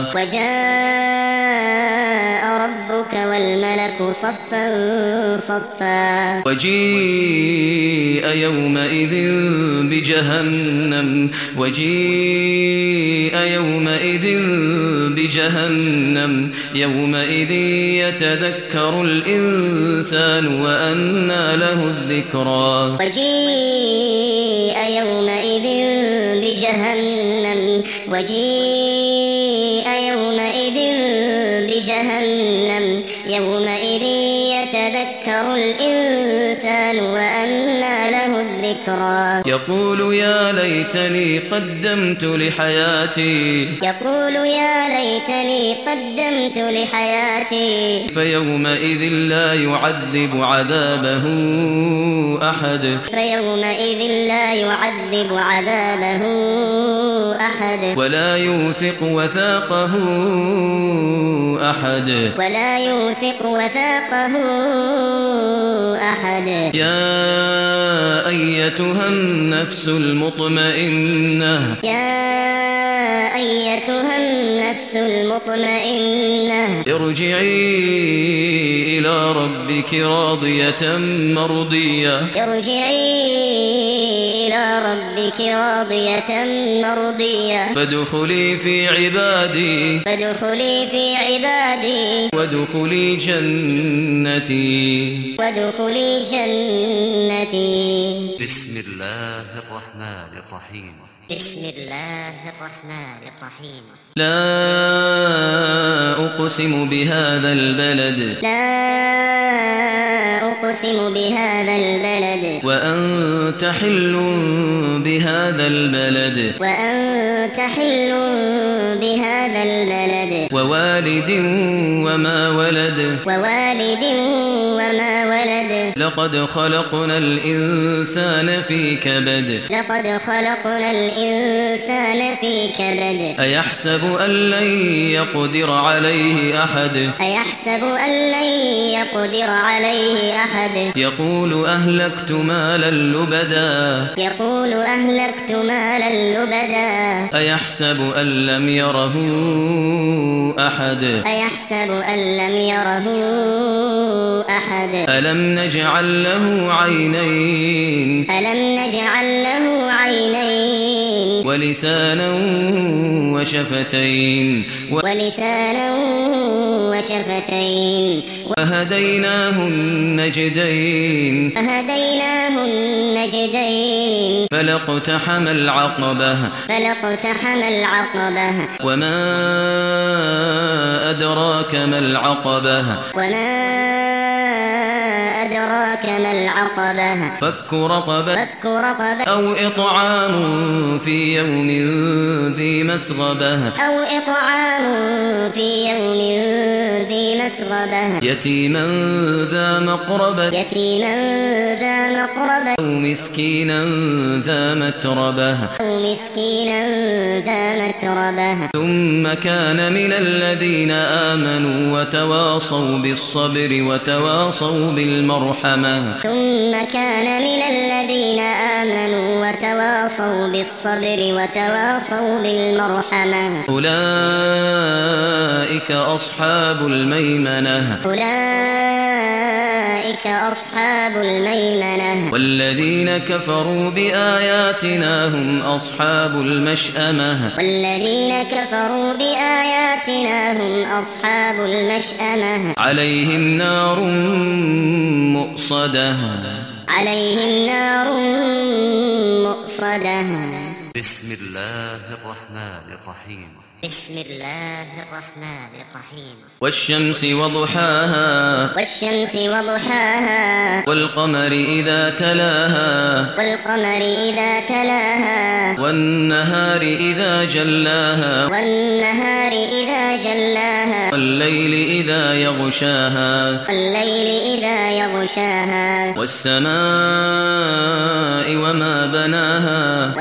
وجاء ربك والملك صفا صفا وجيء يومئذ بجهنم وجيء يومئذ بجهنم يومئذ يتذكر الإنسان وأنى له الذكرى وجيء يومئذ بجهنم وجيء يومئذ بجهنم يومئذ يتذكر الإنسان وأنى له الذكرى يقول يا ليتني قدمت لحياتي يقول يا ليتني قدمت لحياتي فيومئذ لا يعذب عذابه أحد فيومئذ لا يعذب عذابه أحد ولا يوثق وثاقه أحد ولا يوثق وثاقه أحد يا أيتها النفس المطمئنة يا أيتها النفس المطمئنة ارجعي إلى ربك راضية مرضية ارجعي إلى ربك راضية مرضية فادخلي في عبادي فادخلي في عبادي وادخلي جنتي وادخلي جنتي بسم الله الرحمن الرحيم بسم الله الرحمن الرحيم لا أقسم بهذا البلد لا أقسم بهذا البلد وأنت حل بهذا البلد وأنت حل بهذا البلد ووالد وما ولد ووالد وما ولد لقد خلقنا الإنسان في كبد لقد خلقنا الإنسان في كبد أيحسب أن لن يقدر عليه أحد أيحسب أن لن يقدر عليه أحد يقول أهلكت مالا لبدا يقول أهلكت مالا لبدا أيحسب أن لم يره أحد أيحسب أن لم يره أحد ألم نجعل له عينين ألم نجعل له عينين ولسانا وشفتين ولسانا وشفتين وهديناه النجدين وهديناه النجدين فلاقتحم العقبة فلاقتحم العقبة وما أدراك ما العقبة وما أدراك ما العقبة فك رقبة فك رقبة أو إطعام في يوم ذي مسغبة أو إطعام في يوم ذي مسغبة يتيما ذا مقربة يتيما ذا مقربة أو مسكينا ذا متربة أو مسكينا ذا متربة ثم كان من الذين آمنوا وتواصوا بالصبر وتواصوا بالمرحمة ثم كان من الذين آمنوا وتواصوا بالصبر وتواصوا بالمرحمة أولئك أصحاب الميمنة أولئك أصحاب الميمنة والذين كفروا بآياتنا هم أصحاب المشأمة والذين كفروا بآياتنا هم أصحاب المشأمة عليهم نار مؤصدة عليهم نار مؤصدة بسم الله الرحمن الرحيم بسم الله الرحمن الرحيم والشمس وضحاها والشمس وضحاها والقمر إذا تلاها والقمر إذا تلاها والنهار إذا جلاها والنهار إذا جلاها والليل إذا يغشاها والليل إذا يغشاها والسماء وما بناها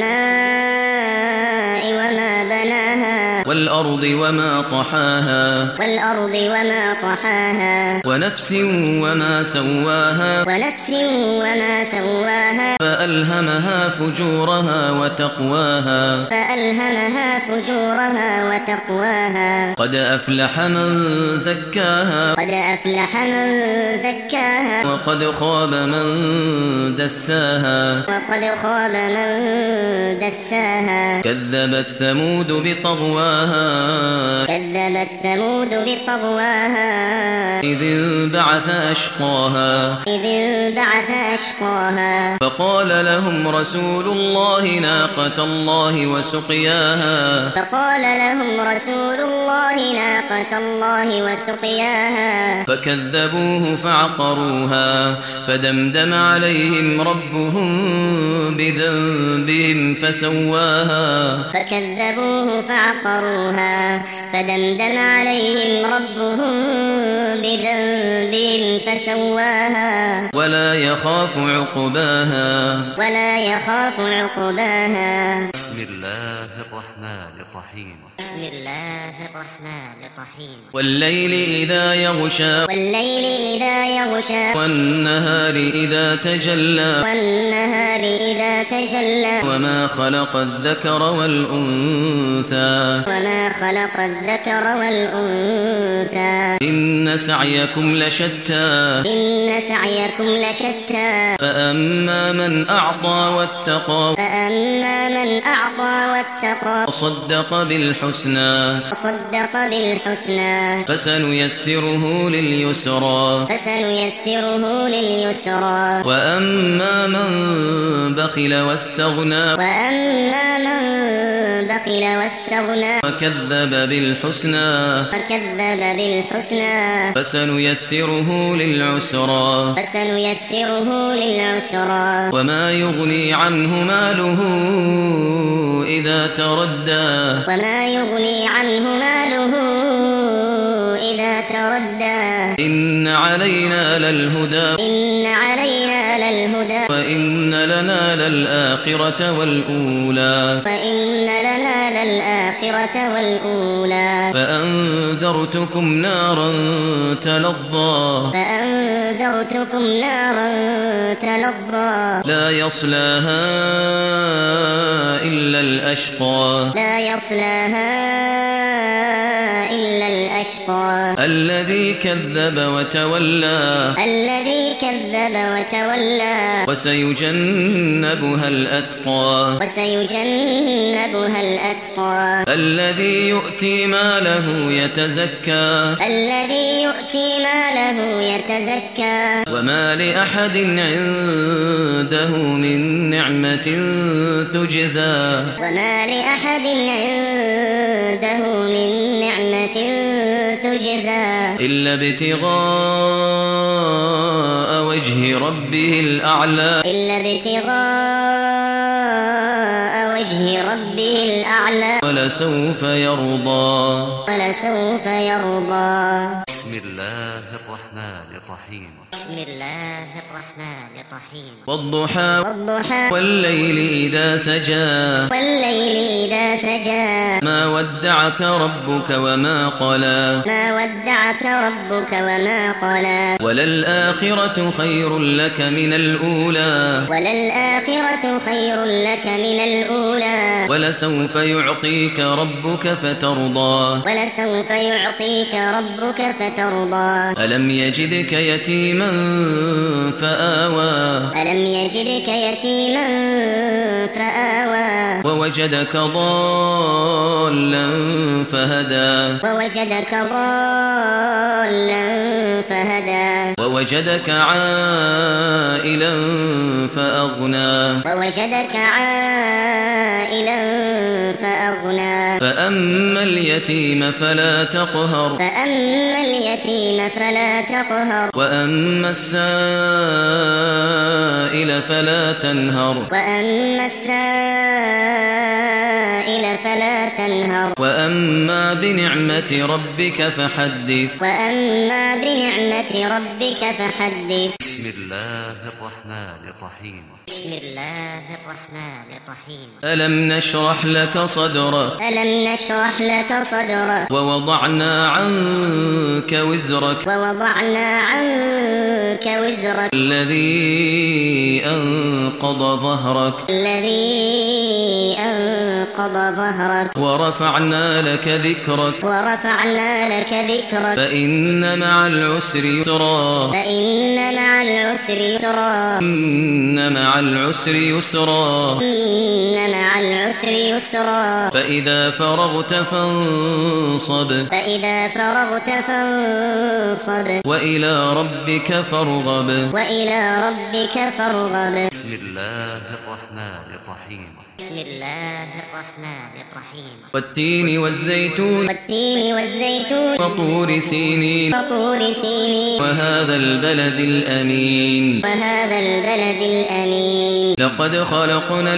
والسماء وما بناها والأرض وما طحاها والأرض وما طحاها ونفس وما سواها ونفس وما سواها فألهمها فجورها وتقواها فألهمها فجورها وتقواها قد أفلح من زكاها قد أفلح من زكاها وقد خاب من دساها وقد خاب من دساها كذبت ثمود بطغواها كذبت ثمود بطغواها إذ انبعث أشقاها إذ انبعث أشقاها فقال لهم رسول الله ناقة الله وسقياها فقال لهم رسول الله ناقة الله وسقياها فكذبوه فعقروها فدمدم عليهم ربهم بذنبهم فسواها فكذبوه فعقروها فدمدم عليهم ربهم بذنبهم فسواها ولا يخاف عقباها ولا يخاف عقباها بسم الله الرحمن الرحيم بسم الله الرحمن الرحيم والليل إذا يغشى والليل إذا يغشى والنهار إذا تجلى والنهار إذا تجلى وما خلق الذكر والأنثى وما خلق الذكر والأنثى إن سعيكم لشتى إن سعيكم لشتى فأما من أعطى واتقى فأما من أعطى واتقى وصدق بالحسنى وصدق بالحسنى فسنيسره لليسرى فسنيسره لليسرى وأما من بخل واستغنى وأما من بخل بخل واستغنى وكذب بالحسنى وكذب بالحسنى فسنيسره للعسرى فسنيسره للعسرى وما يغني عنه ماله إذا تردى وما يغني عنه ماله إذا تردى إن علينا للهدى إن علينا للهدى وإن لنا للآخرة والأولى فإن لنا للآخرة والأولى فأنذرتكم نارا تلظى فأنذرتكم نارا تلظى لا يصلاها إلا الأشقى لا يصلاها إلا الأشقى الذي كذب وتولى الذي كذب وتولى وسيجنبها الأتقى وسيجنبها الأتقى الذي يؤتي ماله يتزكى الذي يؤتي ماله يتزكى وما لأحد عنده من نعمة تجزى وما لأحد عنده من نعمة تجزى إلا ابتغاء وجه ربه الأعلى إلا ابتغاء وجه ربه الأعلى ولسوف يرضى ولسوف يرضى. بسم الله الرحمن الرحيم بسم الله الرحمن الرحيم والضحى والضحى والليل إذا سجى والليل إذا سجى ما ودعك ربك وما قلى ما ودعك ربك وما قلى وللآخرة خير لك من الأولى وللآخرة خير لك من الأولى ولسوف يعطيك ربك فترضى ولسوف يعطيك ربك فترضى. ألم يجدك يتيما فآوى ألم يجدك يتيما فآوى ووجدك ضالا فهدى ووجدك ضالا فهدى ووجدك عائلا فأغنى ووجدك عائلا فأغنى. فأما اليتيم فلا تقهر فأما اليتيم فلا تقهر وأما السائل فلا تنهر وأما السائل فلا تنهر وأما بنعمة ربك فحدث وأما بنعمة ربك فحدث. بسم الله الرحمن الرحيم بسم الله الرحمن الرحيم ألم نشرح لك صدرك ألم نشرح لك صدرك ووضعنا عنك وزرك ووضعنا عنك وزرك الذي أنقض ظهرك الذي أنقض ظهرك ورفعنا لك ذكرك ورفعنا لك ذكرك فإن مع العسر يسرا فإن مع العسر يسرا إن مع العسر يسرا إن مع العسر يسرا. فإذا فرغت فانصب فإذا فرغت فانصب وإلى ربك فارغب وإلى ربك فارغب. بسم الله الرحمن الرحيم بسم الله الرحمن الرحيم والتين والزيتون والتين والزيتون وطور سينين وطور سينين وهذا البلد الأمين وهذا البلد الأمين. لقد خلقنا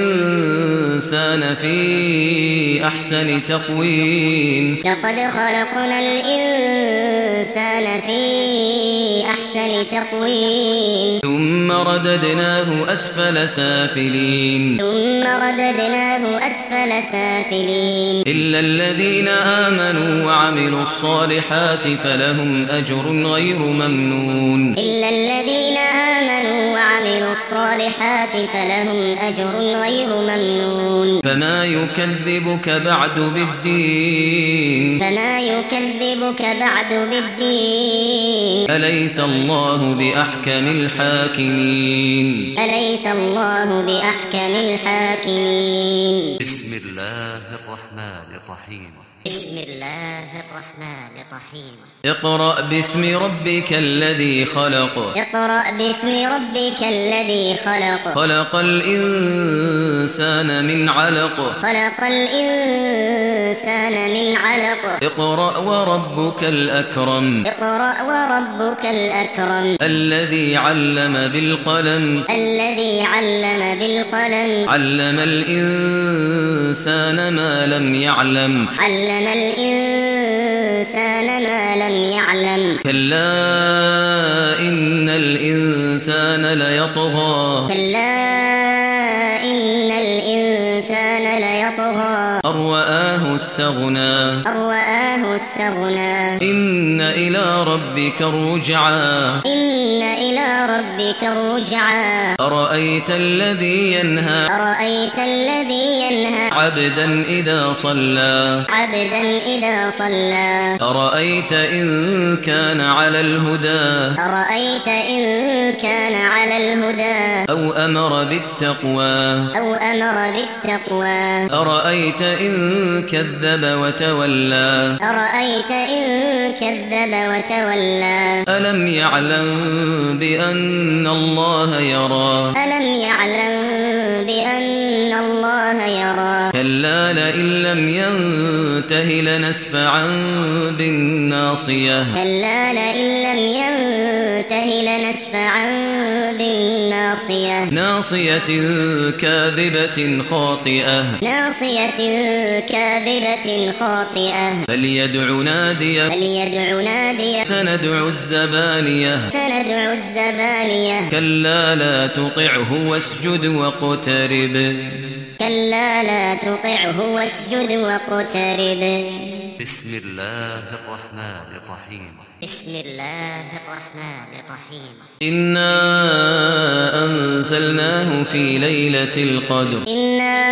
الإنسان في أحسن تقويم لقد خلقنا الإنسان في أحسن تقويم ثم رددناه أسفل سافلين ثم رددناه أسفل سافلين. إلا الذين آمنوا وعملوا الصالحات فلهم أجر غير ممنون إلا الذين آمنوا وعملوا الصالحات فلهم أجر غير ممنون. فما يكذبك بعد بالدين فما يكذبك بعد بالدين أليس الله بأحكم الحاكمين أليس الله بأحكم الحاكمين. بسم الله الرحمن الرحمن الرحيم بسم الله الرحمن الرحيم اقرأ باسم ربك الذي خلق اقرأ باسم ربك الذي خلق خلق الإنسان من علق خلق الإنسان من علق اقرأ وربك الأكرم اقرأ وربك الأكرم الذي علم بالقلم الذي علم بالقلم علم الإنسان ما لم يعلم علم الإنسان ما لم يعلم كلا إن الإنسان ليطغى كلا إن الإنسان ليطغى أن رآه استغنى أن رآه استغنى إن إلى ربك الرجعى إن إلى ربك الرجعى أرأيت الذي ينهى أرأيت الذي ينهى عبدا إذا صلى عبدا إذا صلى أرأيت إن كان على الهدى أرأيت إن كان على الهدى أو أمر بالتقوى أو أمر بالتقوى أرأيت إن كذب وتولى أرأيت إن كذب وتولى ألم يعلم بأن الله يرى ألم يعلم بأن الله يرى كلا لئن لم ينته لنسفعا بالناصية كلا لئن لم ينته لنسفعا بالناصية ناصية كاذبة خاطئة ناصية كاذبة خاطئة فليدع ناديه فليدع ناديه سندع الزبانية سندع الزبانية كلا لا تطعه واسجد واقترب كلا لا تطعه واسجد واقترب بسم الله الرحمن الرحيم بسم الله الرحمن الرحيم إنا أنزلناه في ليلة القدر إنا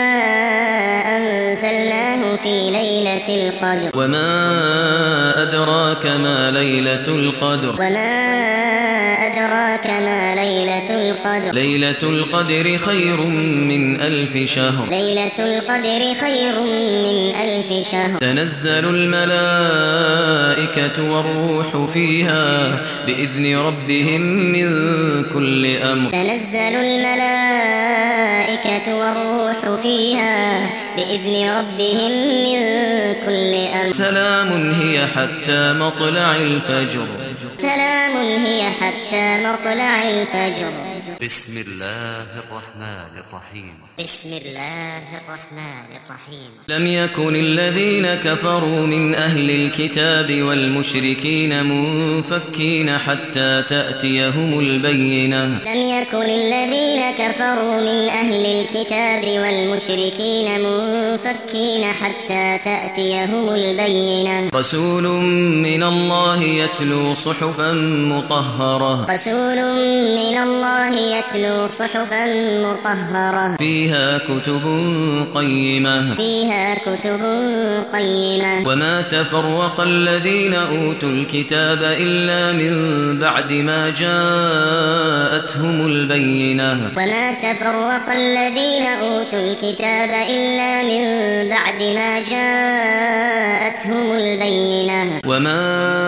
أنزلناه في ليلة القدر وما أدراك ما ليلة القدر وما أدراك ما ليلة القدر ليلة القدر خير من ألف شهر ليلة القدر خير من ألف شهر تنزل الملائكة والروح فيها بإذن ربهم من كل أمر تنزل الملائكة والروح فيها بإذن ربهم من كل أمر سلام هي حتى مطلع الفجر سلام هي حتى مطلع الفجر بسم الله الرحمن الرحيم بسم الله الرحمن الرحيم لم يكن الذين كفروا من أهل الكتاب والمشركين منفكين حتى تأتيهم البينة لم يكن الذين كفروا من أهل الكتاب والمشركين منفكين حتى تأتيهم البينة رسول من الله يتلو صحفا مطهرة رسول من الله يتلو صحفا مطهرة فيها كتب قيمة فيها كتب قيمة وما تفرق الذين أوتوا الكتاب إلا من بعد ما جاءتهم البينة وما تفرق الذين أوتوا الكتاب إلا من بعد ما جاءتهم البينة وما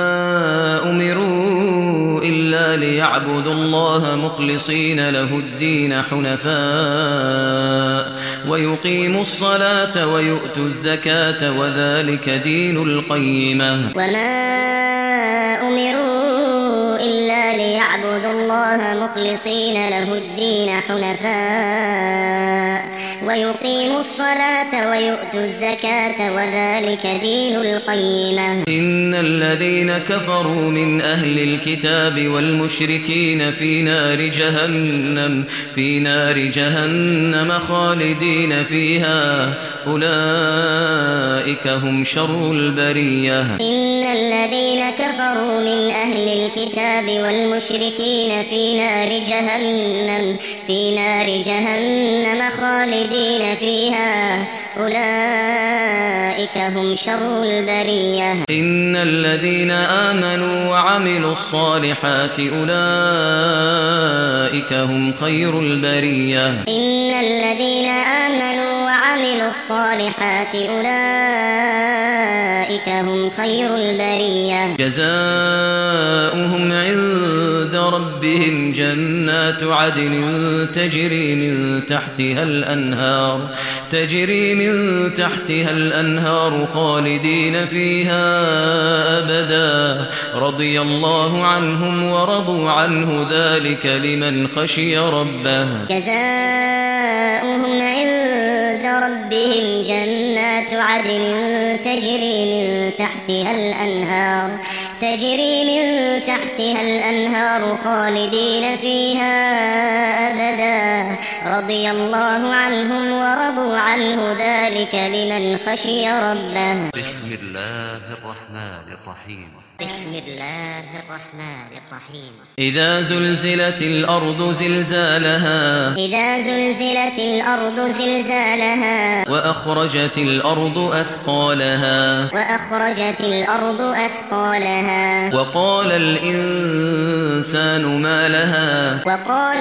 أمروا إلا ليعبدوا الله مخلصين له الدين حنفاء ويقيموا الصلاة ويؤتوا الزكاة وذلك دين القيمة وما أمروا إلا ليعبدوا الله مخلصين له الدين حنفاء ويقيموا الصلاة ويؤتوا الزكاة وذلك دين القيمة إن الذين كفروا من أهل الكتاب والمشركين في نار جهنم في نار جهنم خالدين فيها أولئك هم شر البرية إن الذين كفروا من أهل الكتاب والمشركين في نار جهنم في نار جهنم خالدين فيها أولئك هم شر البرية إن الذين آمنوا وعملوا الصالحات أولئك هم خير البرية إن الذين آمنوا وعملوا وعملوا الصالحات أولئك هم خير البرية جزاؤهم عند ربهم جنات عدن تجري من تحتها الأنهار تجري من تحتها الأنهار خالدين فيها أبدا رضي الله عنهم ورضوا عنه ذلك لمن خشي ربه جزاؤهم عند ربهم جنات عدن تجري من تحتها الأنهار تجري من تحتها الأنهار خالدين فيها أبدا رضي الله عنهم ورضوا عنه ذلك لمن خشي ربه بسم الله الرحمن الرحيم بسم الله الرحمن الرحيم إذا زلزلت الأرض زلزالها إذا زلزلت الأرض زلزالها وأخرجت الأرض أثقالها وأخرجت الأرض أثقالها وقال الإنسان ما لها وقال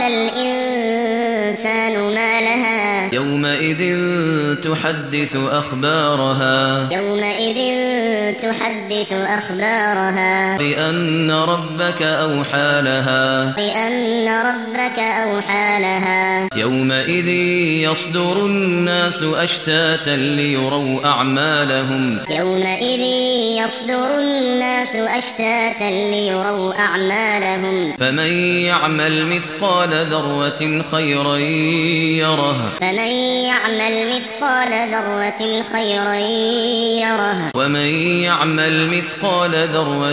الإنسان ما لها يومئذ تحدث أخبارها يومئذ تحدث أخبارها بأن ربك أوحى لها بأن ربك أوحى لها يومئذ يصدر الناس أشتاتا ليروا أعمالهم يومئذ يصدر الناس أشتاتا ليروا أعمالهم فمن يعمل مثقال ذرة خيرا يره فمن يعمل مثقال ذرة خيرا يره ومن يعمل مثقال ذرة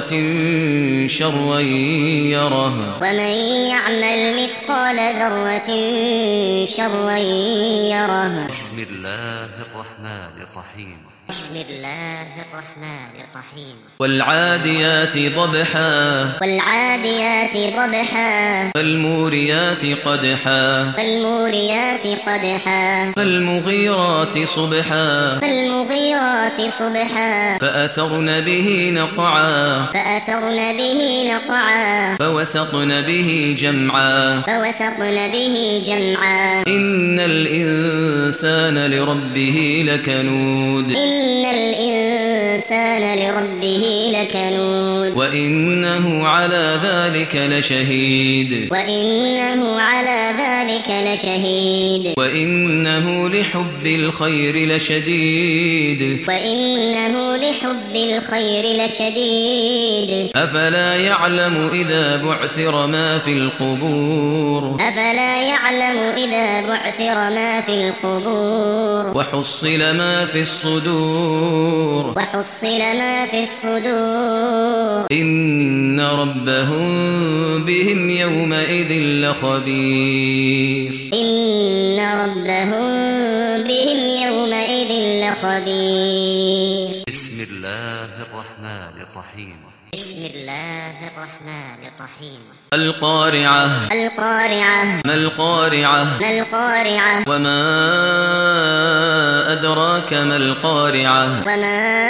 شرا يره ومن يعمل مثقال ذرة شرا يره بسم الله الرحمن الرحيم بسم الله الرحمن الرحيم والعاديات ضبحا والعاديات ضبحا فالموريات قدحا فالموريات قدحا فالمغيرات صبحا فالمغيرات صبحا فأثرن به نقعا فأثرن به نقعا فوسطن به جمعا فوسطن به جمعا إن الإنسان لربه لكنود إن الإنسان لربه لكنود وإنه على ذلك لشهيد وإنه على ذلك لشهيد وإنه لحب الخير لشديد وإنه لحب الخير لشديد أفلا يعلم إذا بعثر ما في القبور أفلا يعلم إذا بعثر ما في القبور وحصل ما في الصدور وحصل ما في الصدور إن ربهم بهم يومئذ لخبير إن ربهم بهم يومئذ لخبير بسم الله الرحمن الرحيم بسم الله الرحمن الرحيم القارعة القارعة ما القارعة ما القارعة وما أدراك ما القارعة وما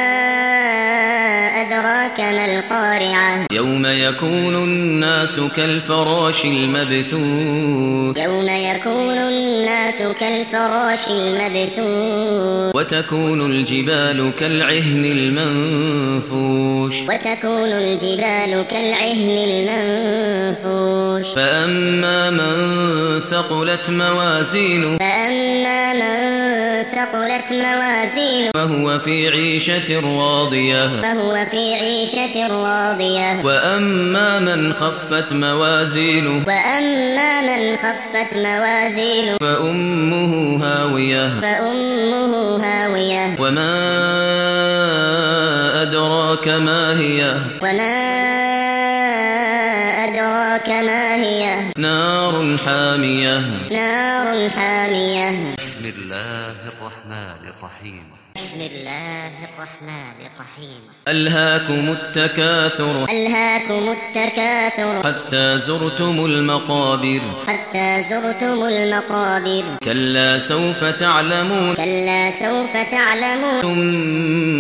أدراك ما القارعة يوم يكون الناس كالفراش المبثوث يوم يكون الناس كالفراش المبثوث وتكون الجبال كالعهن المنفوش وتكون الجبال كالعهن المنفوش فأما من ثقلت موازينه فأما من ثقلت موازينه فهو في عيشة راضية فهو في عيشة راضية وأما من خفت موازينه وأما من خفت موازينه فأمه هاوية فأمه هاوية وما أدراك ما هي وما أدراك ما هي نار حامية نار حامية بسم الله الرحمن الرحيم بسم الله الرحمن الرحيم ألهاكم التكاثر ألهاكم التكاثر حتى زرتم المقابر حتى زرتم المقابر كلا سوف تعلمون كلا سوف تعلمون ثم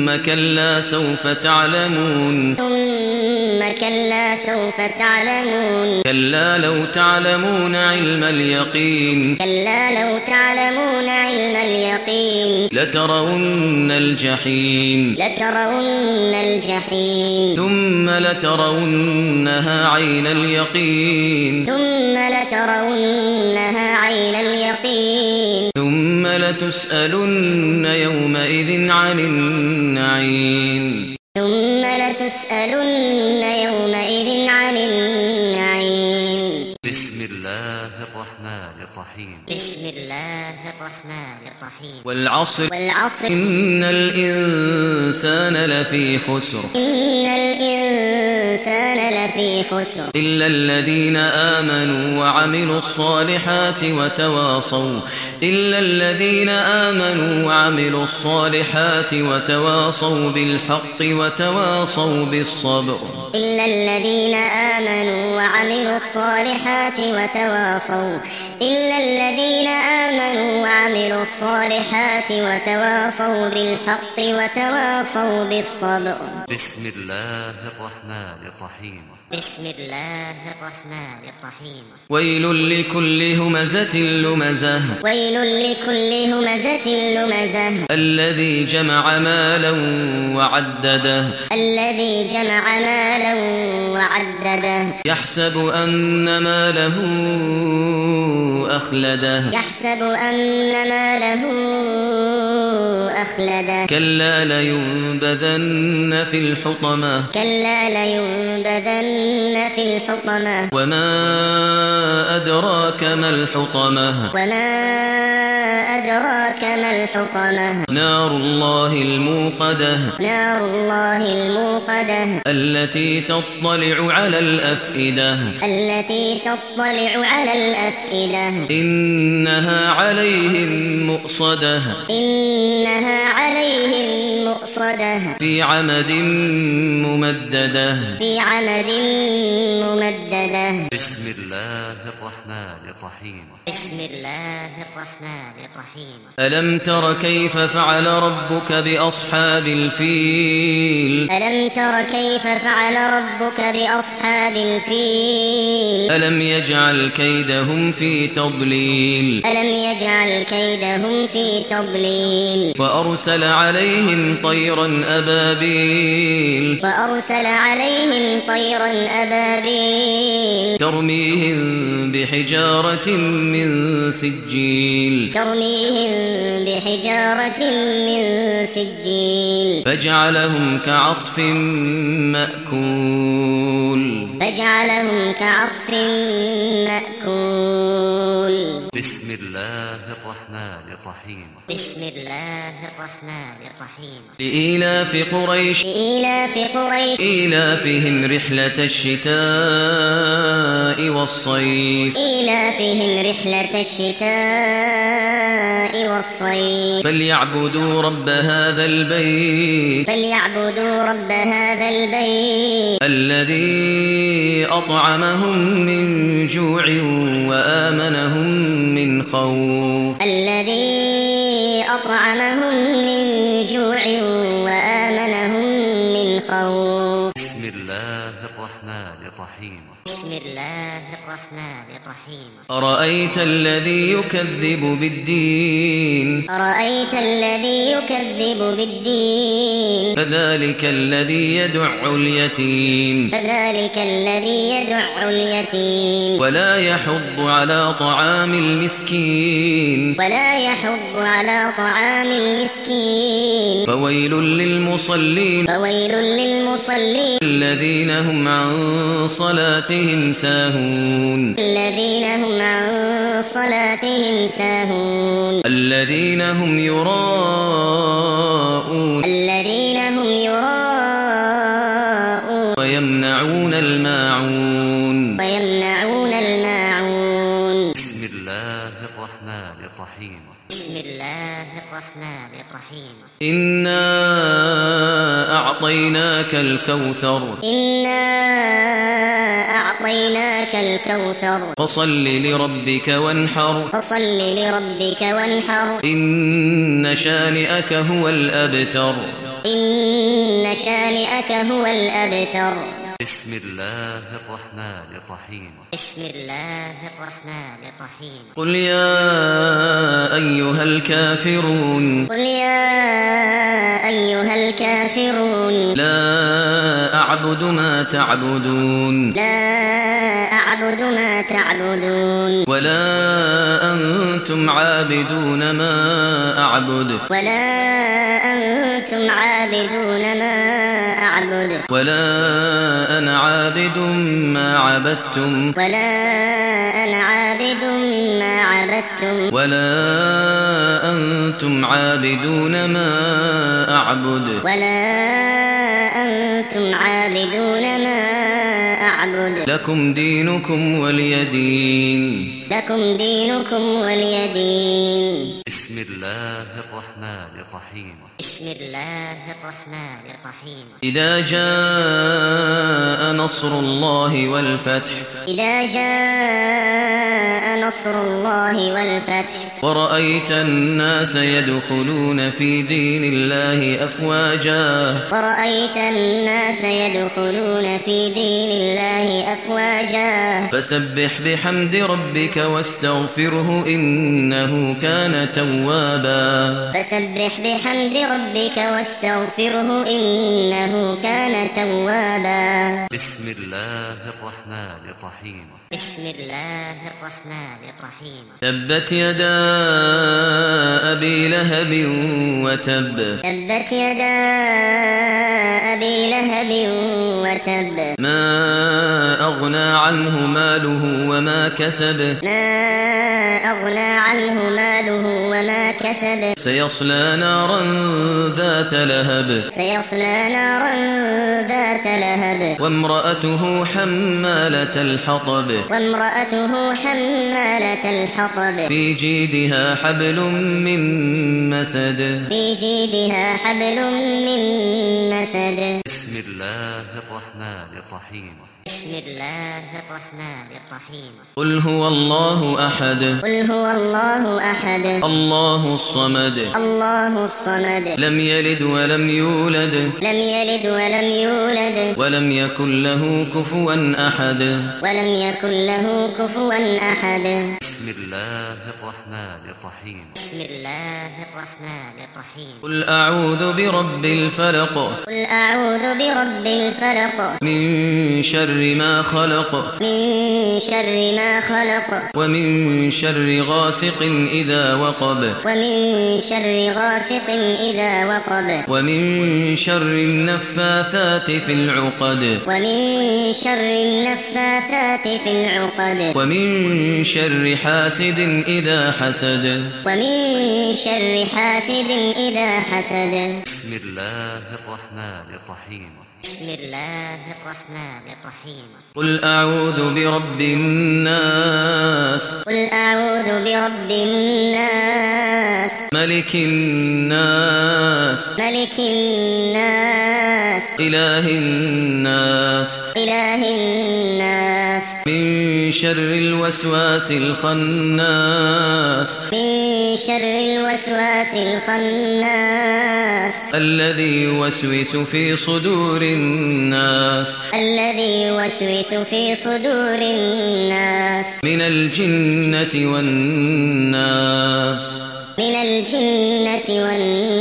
ثم كلا سوف تعلمون ثم كلا سوف تعلمون كلا لو تعلمون علم اليقين كلا لو تعلمون علم اليقين لترون الجحيم لترون الجحيم ثم لترونها عين اليقين ثم لترونها عين اليقين ثم لتسألن يومئذ عن النعيم ثم لتسألن يومئذ عن النعيم بسم الله الرحمن الرحيم بسم الله الرحمن الرحيم والعصر والعصر إن الإنسان لفي خسر إن الإنسان لفي خسر إلا الذين آمنوا وعملوا الصالحات وتواصوا إلا الذين آمنوا وعملوا الصالحات وتواصوا بالحق وتواصوا بالصبر إلا الذين آمنوا وعملوا الصالحات وتواصوا إلا الذين آمنوا وعملوا الصالحات وتواصوا بالحق وتواصوا بالصبر بسم الله الرحمن الرحيم بسم الله الرحمن الرحيم ويل لكل همزة لمزة ويل لكل همزة لمزة الذي جمع مالا وعدده الذي جمع مالا وعدده يحسب أن ماله أخلده يحسب أن ماله أخلده كلا لينبذن في الحطمة كلا لينبذن في الحطمة وما أدراك ما الحطمة وما أدراك ما الحطمة نار الله الموقدة نار الله الموقدة التي تطلع على الأفئدة التي تطلع على الأفئدة إنها عليهم مؤصدة إنها عليهم مؤصدة في عمد ممددة في عمد ممددة بسم الله الرحمن الرحيم بسم الله الرحمن الرحيم ألم تر كيف فعل ربك بأصحاب الفيل ألم تر كيف فعل ربك بأصحاب الفيل ألم يجعل كيدهم في تضليل ألم يجعل كيدهم في تضليل وأرسل عليهم طيرا أبابيل وأرسل عليهم طيرا أبابيل ترميهم بحجارة من سجيل ترميهم بحجارة من سجيل فجعلهم كعصف مأكول فجعلهم كعصف مأكول بسم الله الرحمن الرحيم بسم الله الرحمن الرحيم لإيلاف قريش لإيلاف قريش إيلافهم رحلة الشتاء والصيف إيلافهم رحلة الشتاء والصيف فليعبدوا رب هذا البيت فليعبدوا رب هذا البيت الذي أطعمهم من جوع وآمنهم من خوف الذي أطعمهم من جوع وآمنهم من خوف بسم الله الرحمن الرحيم بسم الله الرحمن الرحيم أرأيت الذي يكذب بالدين أرأيت الذي يكذب بالدين فذلك الذي يدع اليتيم فذلك الذي يدع اليتيم ولا يحض على طعام المسكين ولا يحض على طعام المسكين فويل للمصلين فويل للمصلين الذين هم عن صلاتهم ساهون الذين هم عن صلاتهم ساهون الذين هم يراءون الذين هم يراءون ويمنعون الماعون ويمنعون الماعون بسم الله الرحمن الرحيم بسم الله الرحمن الرحيم إنا أعطيناك الكوثر إنا أعطيناك الكوثر فصل لربك وانحر فصل لربك وانحر إن شانئك هو الأبتر إن شانئك هو الأبتر. بسم الله الرحمن الرحيم. بسم الله الرحمن الرحيم. قل يا أيها الكافرون. قل يا أيها الكافرون. لا أعبد ما تعبدون. لا أعبد ما تعبدون. ولا أنتم عابدون ما أعبد. ولا أنتم عابدون ما أعبد. ولا أنا عابد ما عبدتم. ولا أنا عابد ما عبدتم. ولا أنتم عابدون ما أعبد. ولا أنتم عابدون ما أعبد. لكم دينكم ولي دين. لكم دينكم ولي دين. بسم الله الرحمن الرحيم. بسم الله الرحمن الرحيم. إذا جاء نصر الله والفتح. إذا جاء نصر الله والفتح. ورأيت الناس يدخلون في دين الله أفواجا. ورأيت الناس يدخلون في دين الله أفواجا. فسبح بحمد ربك واستغفره إنه كان توابا. فسبح بحمد ربك واستغفره إنه كان توابا. بسم الله الرحمن الرحيم. بسم الله الرحمن الرحيم. تبت يدا أبي لهب وتب. تبت يدا أبي لهب وتب. ما أغنى عنه ماله وما كسب. ما أغنى عنه ماله وما كسب. سيصلى نارا ذات لهب. سيصلى نارا ذات لهب. وامرأته حمالة الحطب. وامرأته حمالة الحطب. في جيدها حبل من مسد. في جيدها حبل من مسد. بسم الله الرحمن الرحيم. بسم الله الرحمن الرحيم. قل هو الله أحد. قل هو الله أحد. الله الصمد. الله الصمد. لم يلد ولم يولد. لم يلد ولم يولد. ولم يكن له كفوا أحد. ولم يكن له كفوا أحد. بسم الله الرحمن الرحيم. بسم الله الرحمن الرحيم. قل أعوذ برب الفلق. قل أعوذ برب الفلق. من شر ما خلق. من شر ما خلق. ومن شر غاسق إذا وقب. ومن شر غاسق إذا وقب. ومن شر النفاثات في العقد. ومن شر النفاثات في العقد. ومن شر حاسد إذا حسد. ومن شر حاسد إذا حسد. بسم الله الرحمن الرحيم. بسم الله الرحمن الرحيم. قل أعوذ برب الناس. قل أعوذ برب الناس. ملك الناس. ملك الناس. إله الناس. إله الناس. من شر الوسواس الخناس. من شر الوسواس الخناس. الذي يوسوس في صدور الناس. الذي يوسوس في صدور الناس. من الجنة والناس. من الجنة والناس.